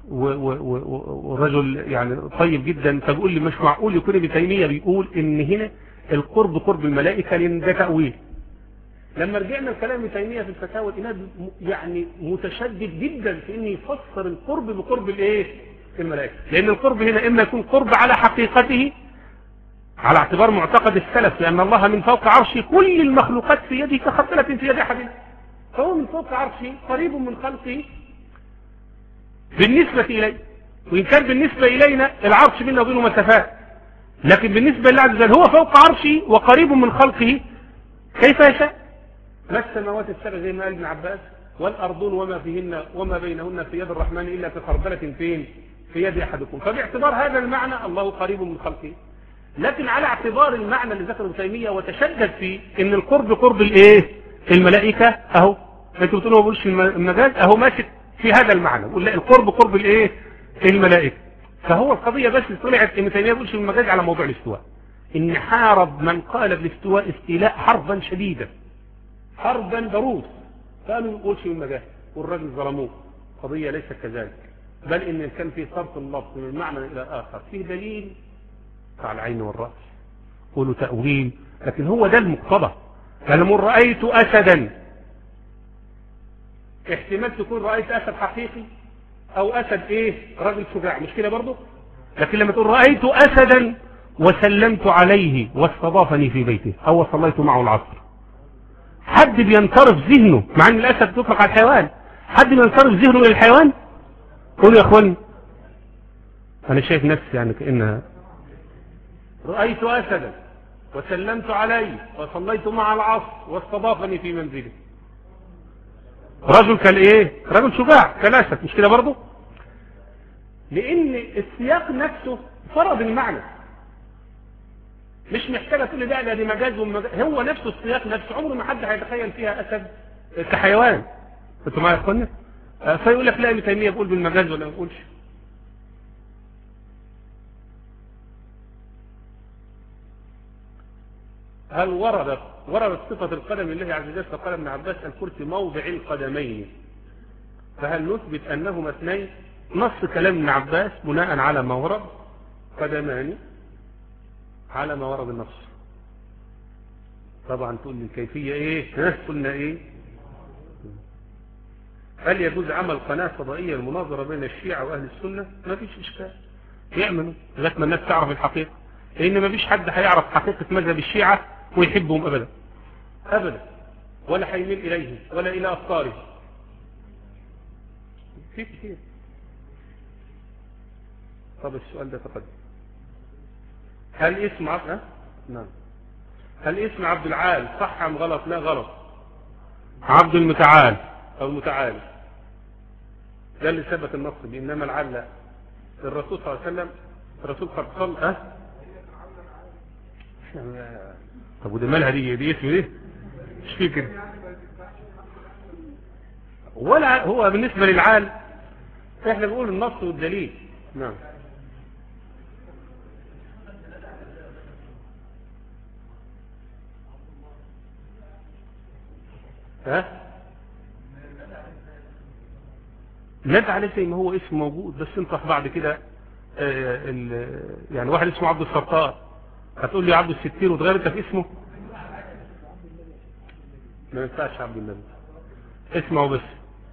ورجل يعني طيب جدا. فبيقول لي مش معقول يكون ابن تيمية بيقول إن هنا القرب قرب الملائكة لأن ده تأويل. لما رجعنا الكلام ابن تيمية في الفتاوى الإناد يعني متشدد جدا في إنه يفسر القرب بقرب الإيه؟ الملائكة. لأن القرب هنا إما يكون قرب على حقيقته على اعتبار معتقد السلف لأن الله من فوق عرشه كل المخلوقات في يده كخردلة في يد أحد، فهو من فوق عرشه قريب من خلقه بالنسبة إليه. وإن كان بالنسبة إلينا العرش بيننا وبينه مسافات، لكن بالنسبة لله عز وجل هو فوق عرشه وقريب من خلقه كيف يشاء. ما السماوات السبع زي ما قال ابن عباس والأرضون وما فيهن وما بينهن في يد الرحمن إلا كخردلة فين؟ في يد أحدكم. فباعتبار هذا المعنى الله قريب من خلقه. لكن على اعتبار المعنى اللي ذكره ابن تيمية وتشدد فيه ان القرب قرب الايه؟ الملائكة. اهو انتوا بتقولوا ما بقولش المجاز، اهو ماشي في هذا المعنى، قول لا القرب قرب الايه؟ الملائكة. فهو القضية بس طلعت ابن تيمية ما بقولش المجاز على موضوع الاستواء، ان حارب من قال بالاستواء استيلاء حربا شديدا حربا ضروس، قالوا ما بقولش المجاز والراجل ظلموه. قضية ليست كذلك، بل ان كان في صرف اللفظ من معنى الى اخر فيه دليل على العين والرأس، قولوا تأويل، لكن هو ده المقتضى. فلما رأيت أسدا احتمال تكون رأيت أسد حقيقي أو أسد إيه رجل شجاع، مش كده برضه؟ لكن لما تقول رأيت أسدا وسلمت عليه واستضافني في بيته أو صليت معه العصر، حد بينصرف ذهنه مع أن الأسد تطلق على الحيوان، حد بينصرف ذهنه للحيوان؟ قولوا يا أخواني، أنا شايف نفسي يعني كأنها رأيت أسدا وسلمت عليه وصليت مع العصر واستضافني في منزله. رجل كالايه؟ رجل شجاع كالاسد، مش كده برضه؟ لان السياق نفسه فرض المعنى، مش محتاجه تقول لي ده ده دي مجاز ومجاز. هو نفسه السياق نفسه عمره ما حد هيتخيل فيها اسد كحيوان. انتوا معايا يا اخوانا؟ فيقول لك لا ابن تيميه بيقول بالمجاز ولا ما بيقولش. هل وردت وردت صفة القدم لله عز وجل؟ فقال ابن عباس الكرسي موضع القدمين، فهل نثبت أنهما اثنين؟ نص كلام ابن عباس بناء على ما ورد قدمان على ما ورد النص. طبعا تقول لي الكيفية ايه؟ ها قلنا ايه؟ هل يجوز عمل قناة فضائية المناظرة بين الشيعة وأهل السنة؟ ما فيش إشكال، يعملوا لغاية ما الناس تعرف الحقيقة، لأن ما فيش حد هيعرف حقيقة مذهب الشيعة ويحبهم أبدا أبدا، ولا هيميل إليهم ولا إلى أفكارهم. في كثير. طب السؤال ده تقدم، هل اسم عبد أه؟ نعم هل اسم عبد العال صح أم غلط؟ لا غلط، عبد المتعال أو المتعال ده اللي ثبت النص به، إنما العال لا. الرسول صلى الله عليه وسلم الرسول قد صلى أه؟ طب وده مالها دي دي اسمه ايه؟ مش فيه كده ولا هو بالنسبة للعال احنا بنقول النص والدليل. نعم ها نادى عليه زي ما هو اسم موجود، بس انطح بعد كده يعني واحد اسمه عبد الستار هتقول لي عبد الستير وتغير انت في اسمه؟ ما ينفعش عبد النبي، اسمه بس.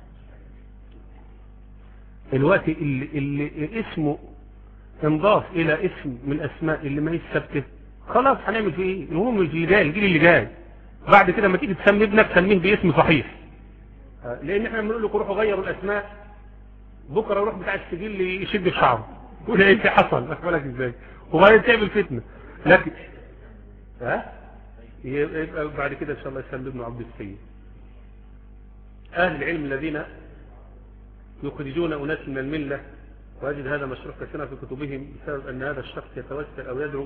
الوقت اللي, اللي اسمه انضاف الى اسم من اسماء اللي ما هي ثابته، خلاص هنعمل فيه ايه؟ المهم اللي جاي الجيل اللي جاي بعد كده ما تيجي تسمي ابنك سميه باسم صحيح، لان احنا بنقول لكم روحوا غيروا الاسماء، بكره يروح بتاع السجل يشد في شعره يقول ايه اللي حصل اخبارك ازاي، وبعدين تعمل فتنه. لكن ها يبقى بعد كده ان شاء الله يسمي ابنه عبد السيد. اهل العلم الذين يخرجون اناس من المله، واجد هذا مشروع كثيرا في كتبهم، بسبب ان هذا الشخص يتوسل او يدعو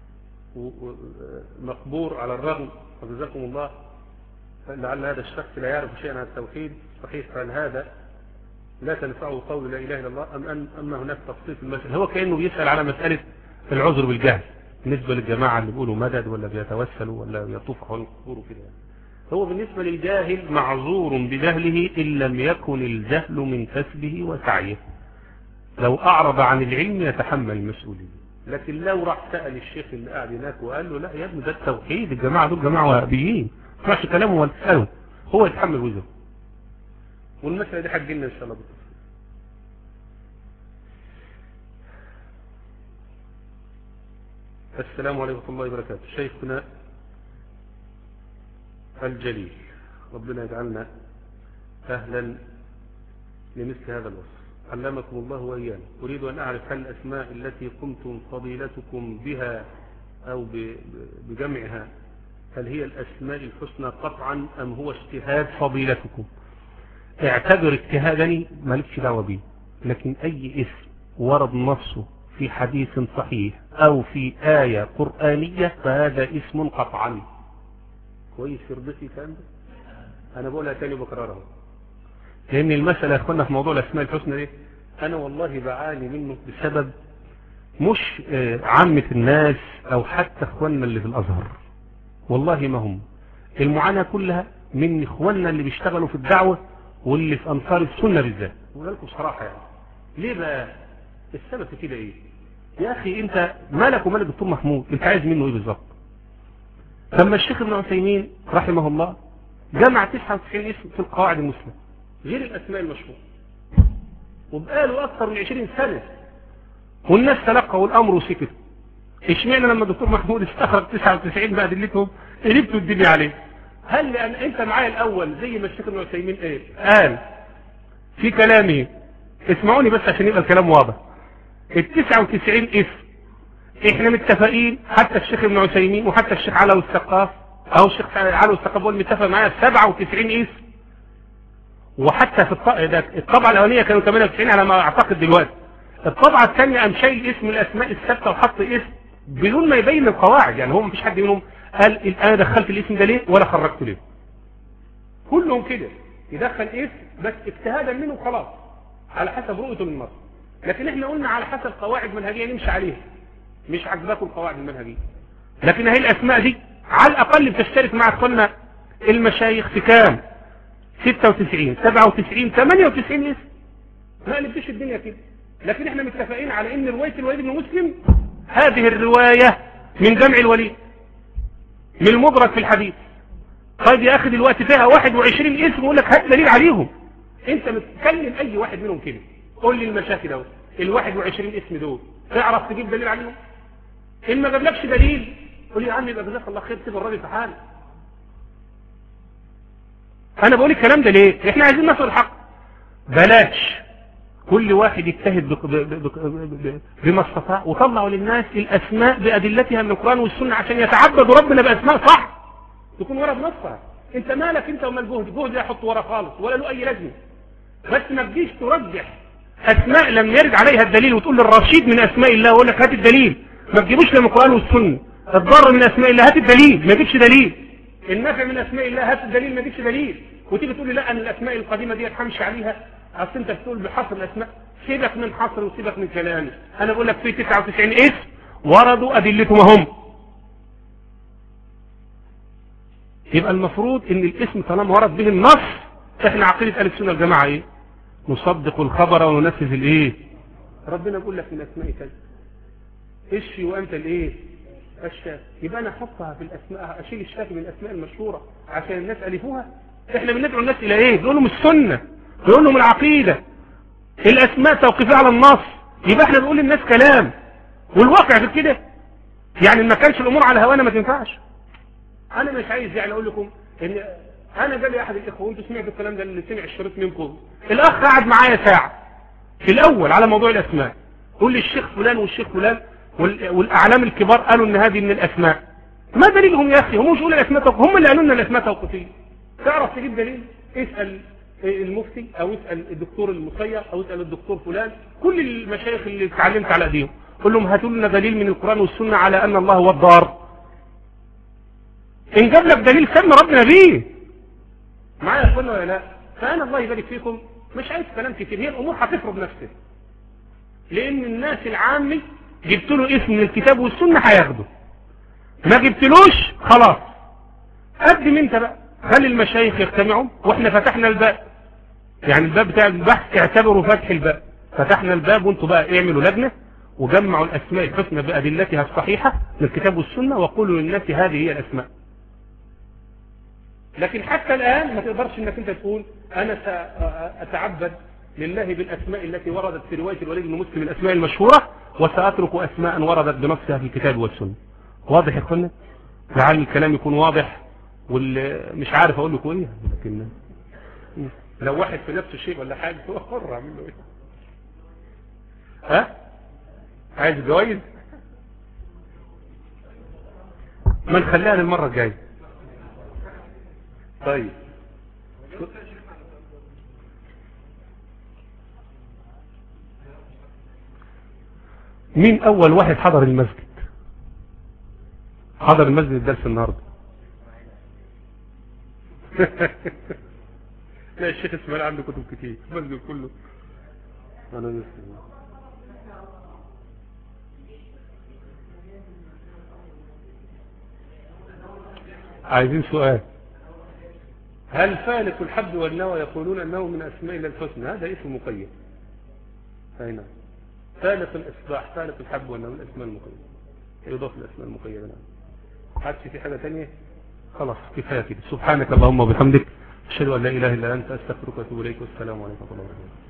مقبور على الرغم، وجزاكم الله، لعل هذا الشخص لا يعرف شيئا عن التوحيد. صحيح، فهل هذا لا تنفعه قول لا اله الا الله ام ان اما هناك تفصيل في المسألة؟ هو كانه بيسال على مساله العذر بالجهل بالنسبه للجماعه اللي بيقولوا مدد ولا بيتوسلوا ولا بيطوفوا حول القبور وكده. هو بالنسبه للجاهل معذور بجهله ان لم يكن الجهل من كسبه وسعيه. لو اعرض عن العلم يتحمل المسؤوليه، لكن لو راح سال الشيخ اللي قاعد هناك وقال له لا يا ابني ده التوحيد، الجماعه دول جماعه وهابيين ما تسمعش كلامه ولا تساله، هو يتحمل وزره. والمسألة دي حجلنا إن شاء الله بالتفصيل. السلام عليكم ورحمة الله وبركاته. شيخنا الجليل، ربنا يجعلنا أهلا لمثل هذا الوصف، علمكم الله وإيانا. أريد أن أعرف هل الأسماء التي قمتم فضيلتكم بها أو بجمعها هل هي الأسماء الحسنى قطعا أم هو اجتهاد فضيلتكم؟ اعتبر اجتهادني مالكش دعوه بيه، لكن اي اسم ورد نصه في حديث صحيح او في آية قرآنية فهذا اسم قطعا. كويس يرضيك الكلام ده؟ انا بقولها تاني بكررها، لان المسألة يا اخوانا في موضوع الاسماء الحسنى دي انا والله بعاني منه بسبب مش عامة الناس او حتى اخواننا اللي في الازهر، والله ما هم، المعاناة كلها من اخواننا اللي بيشتغلوا في الدعوة واللي في انصار السنة بالذات. وقال لكم صراحة يعني ليه بقى السبب في كده ايه؟ يا اخي انت مالك ومال الدكتور محمود، انت عايز منه ايه بالظبط؟ لما الشيخ ابن عثيمين رحمه الله جمع تسعة وتسعين اسم في القواعد المسلمة غير الاسماء المشهورة، وبقاله اكثر من عشرين سنة والناس تلقوا الامر وسكتوا. اشمعنى لما الدكتور محمود استخرج تسعة وتسعين بأدلتهم قلبتوا الدنيا عليه؟ هل لأن انت معايا الاول زي ما الشيخ ابن عثيمين ايه قال في كلامه؟ اسمعوني بس عشان يبقى الكلام واضح. التسعة وتسعين اسم احنا متفقين، حتى الشيخ ابن عثيمين وحتى الشيخ علوي الثقاف او الشيخ علوي الثقاف هو متفق معايا سبعة وتسعين اسم، وحتى في الطبعة الاولانية كانوا ثمانية وتسعين على ما اعتقد دلوقتي. الطبعة الثانية قام شايل اسم الاسماء الثابتة وحط اسم بدون ما يبين القواعد، يعني هو مفيش حد منهم قال انا دخلت الاسم ده ليه ولا خرجته ليه، كلهم كده يدخل اسم بس اجتهادا منه خلاص على حسب رؤيته للنص. لكن احنا قلنا على حسب قواعد منهجيه نمشي عليها، مش عجباكم القواعد المنهجيه، لكن هي الاسماء دي على الاقل بتشترك مع اخواننا المشايخ في كام؟ ستة وتسعين سبعة وتسعين ثمانية وتسعين اسم، ما قلبتش الدنيا كده. لكن احنا متفقين على ان روايه الوليد بن مسلم هذه الروايه من جمع الوليد من المدرك في الحديث. طيب يا اخي دلوقتي فيها واحد وعشرين اسم يقول لك هات دليل عليهم، انت متكلم اي واحد منهم كده قول لي المشاكل دول ال واحد وعشرين اسم دول تعرف تجيب دليل عليهم؟ ان ما جابلكش دليل قول لي يا عم يبقى جزاك الله خير سيب الراجل في حاله. انا بقول الكلام ده ليه؟ احنا عايزين نصل الحق، بلاش كل واحد يجتهد بما استطاع وطلعوا للناس الاسماء بادلتها من القران والسنه عشان يتعبدوا ربنا باسماء صح تكون ورا بنصها. انت مالك انت وما الجهد؟ جهد لا يحط ورا خالص ولا له اي لازمه، بس ما تجيش ترجح اسماء لم يرد عليها الدليل وتقول للرشيد من اسماء الله ويقول لك هات الدليل. ما تجيبوش من القران والسنه. الضر من اسماء الله هات الدليل، ما يجيبش دليل. النفع من اسماء الله هات الدليل، ما يجيبش دليل. وتيجي تقول لي لا ان الاسماء القديمه دي همشي عليها، اصل انت بتقول بحصر الاسماء. سيبك من حصر وسيبك من كلامي، انا بقول لك في تسعة وتسعين اسم وردوا ادلتهم هم. يبقى المفروض ان الاسم طالما ورد به النص، احنا عقيده اهل السنه والجماعه ايه؟ نصدق الخبر وننفذ الايه. ربنا بيقول لك من اسماء كذا اشفي وانت الايه الشافي. يبقى انا احطها في الاسماء، اشيل الشافي من الاسماء المشهوره عشان الناس الفوها. احنا بندعو الناس الى ايه؟ بنقول لهم السنه، بنقول لهم العقيده، الاسماء توقيفيه على النص. يبقى احنا بنقول للناس كلام والواقع غير كده. يعني ما كانش الامور على هوانا ما تنفعش. انا مش عايز يعني اقول لكم ان انا جالي احد الاخوه وانتوا سمعتوا الكلام ده اللي سمع الشريط منكم، الاخ قعد معايا ساعه في الاول على موضوع الاسماء، قول لي الشيخ فلان والشيخ فلان والاعلام الكبار قالوا ان هذه من الاسماء. ما دليلهم يا اخي؟ هم مش يقولوا الاسماء توقيفيه، هم اللي قالوا لنا الاسماء توقيفيه. تعرف تجيب دليل؟ اسال المفتي او اسال الدكتور المصير او اسال الدكتور فلان، كل المشايخ اللي اتعلمت على ايديهم، قول لهم هاتوا لنا دليل من القران والسنه على ان الله هو الضار. ان جاب لك دليل سمى ربنا بيه. معايا يا اخوانا ولا لا؟ فانا الله يبارك فيكم مش عايز كلام كتير، هي الامور هتفرض نفسها. لان الناس العامي جبت له اسم من الكتاب والسنه هياخده، ما جبتلوش خلاص قدم انت بقى، خلي المشايخ يجتمعوا واحنا فتحنا الباب. يعني الباب بتاع البحث اعتبروا فتح الباب، فتحنا الباب وانتوا بقى اعملوا لجنه وجمعوا الاسماء الحسنى بادلتها الصحيحه من الكتاب والسنه وقولوا للناس هذه هي الاسماء. لكن حتى الآن ما تقدرش انك انت تقول انا سأتعبد لله بالاسماء التي وردت في رواية الوليد بن مسلم الاسماء المشهورة وسأترك اسماء وردت بنصها في الكتاب والسنة. واضح يا اخوانا؟ لعل الكلام يكون واضح، والمش عارف اقول لكم ايه، لكن لو واحد في نفسه شيء ولا حاجة هو حر اعمل له ايه. ها؟ عايز جوائز؟ ما نخليها للمرة الجاية. طيب مين اول واحد حضر المسجد؟ حضر المسجد الدرس النهارده؟ لا الشيخ اسماعيل عنده كتب كتير، المسجد كله انا لسه. عايزين سؤال. هل فالق الحب والنوى يقولون انه من اسماء الله الحسنى؟ هذا اسم مقيد. هنا فالق الاصباح، فالق الحب والنوى من الاسماء المقيده، يضاف الاسماء المقيده. نعم. حدش في حاجه ثانيه؟ خلاص كفايه كده. سبحانك اللهم وبحمدك اشهد ان لا اله الا انت استغفرك واتوب اليك، والسلام عليكم ورحمه الله وبركاته.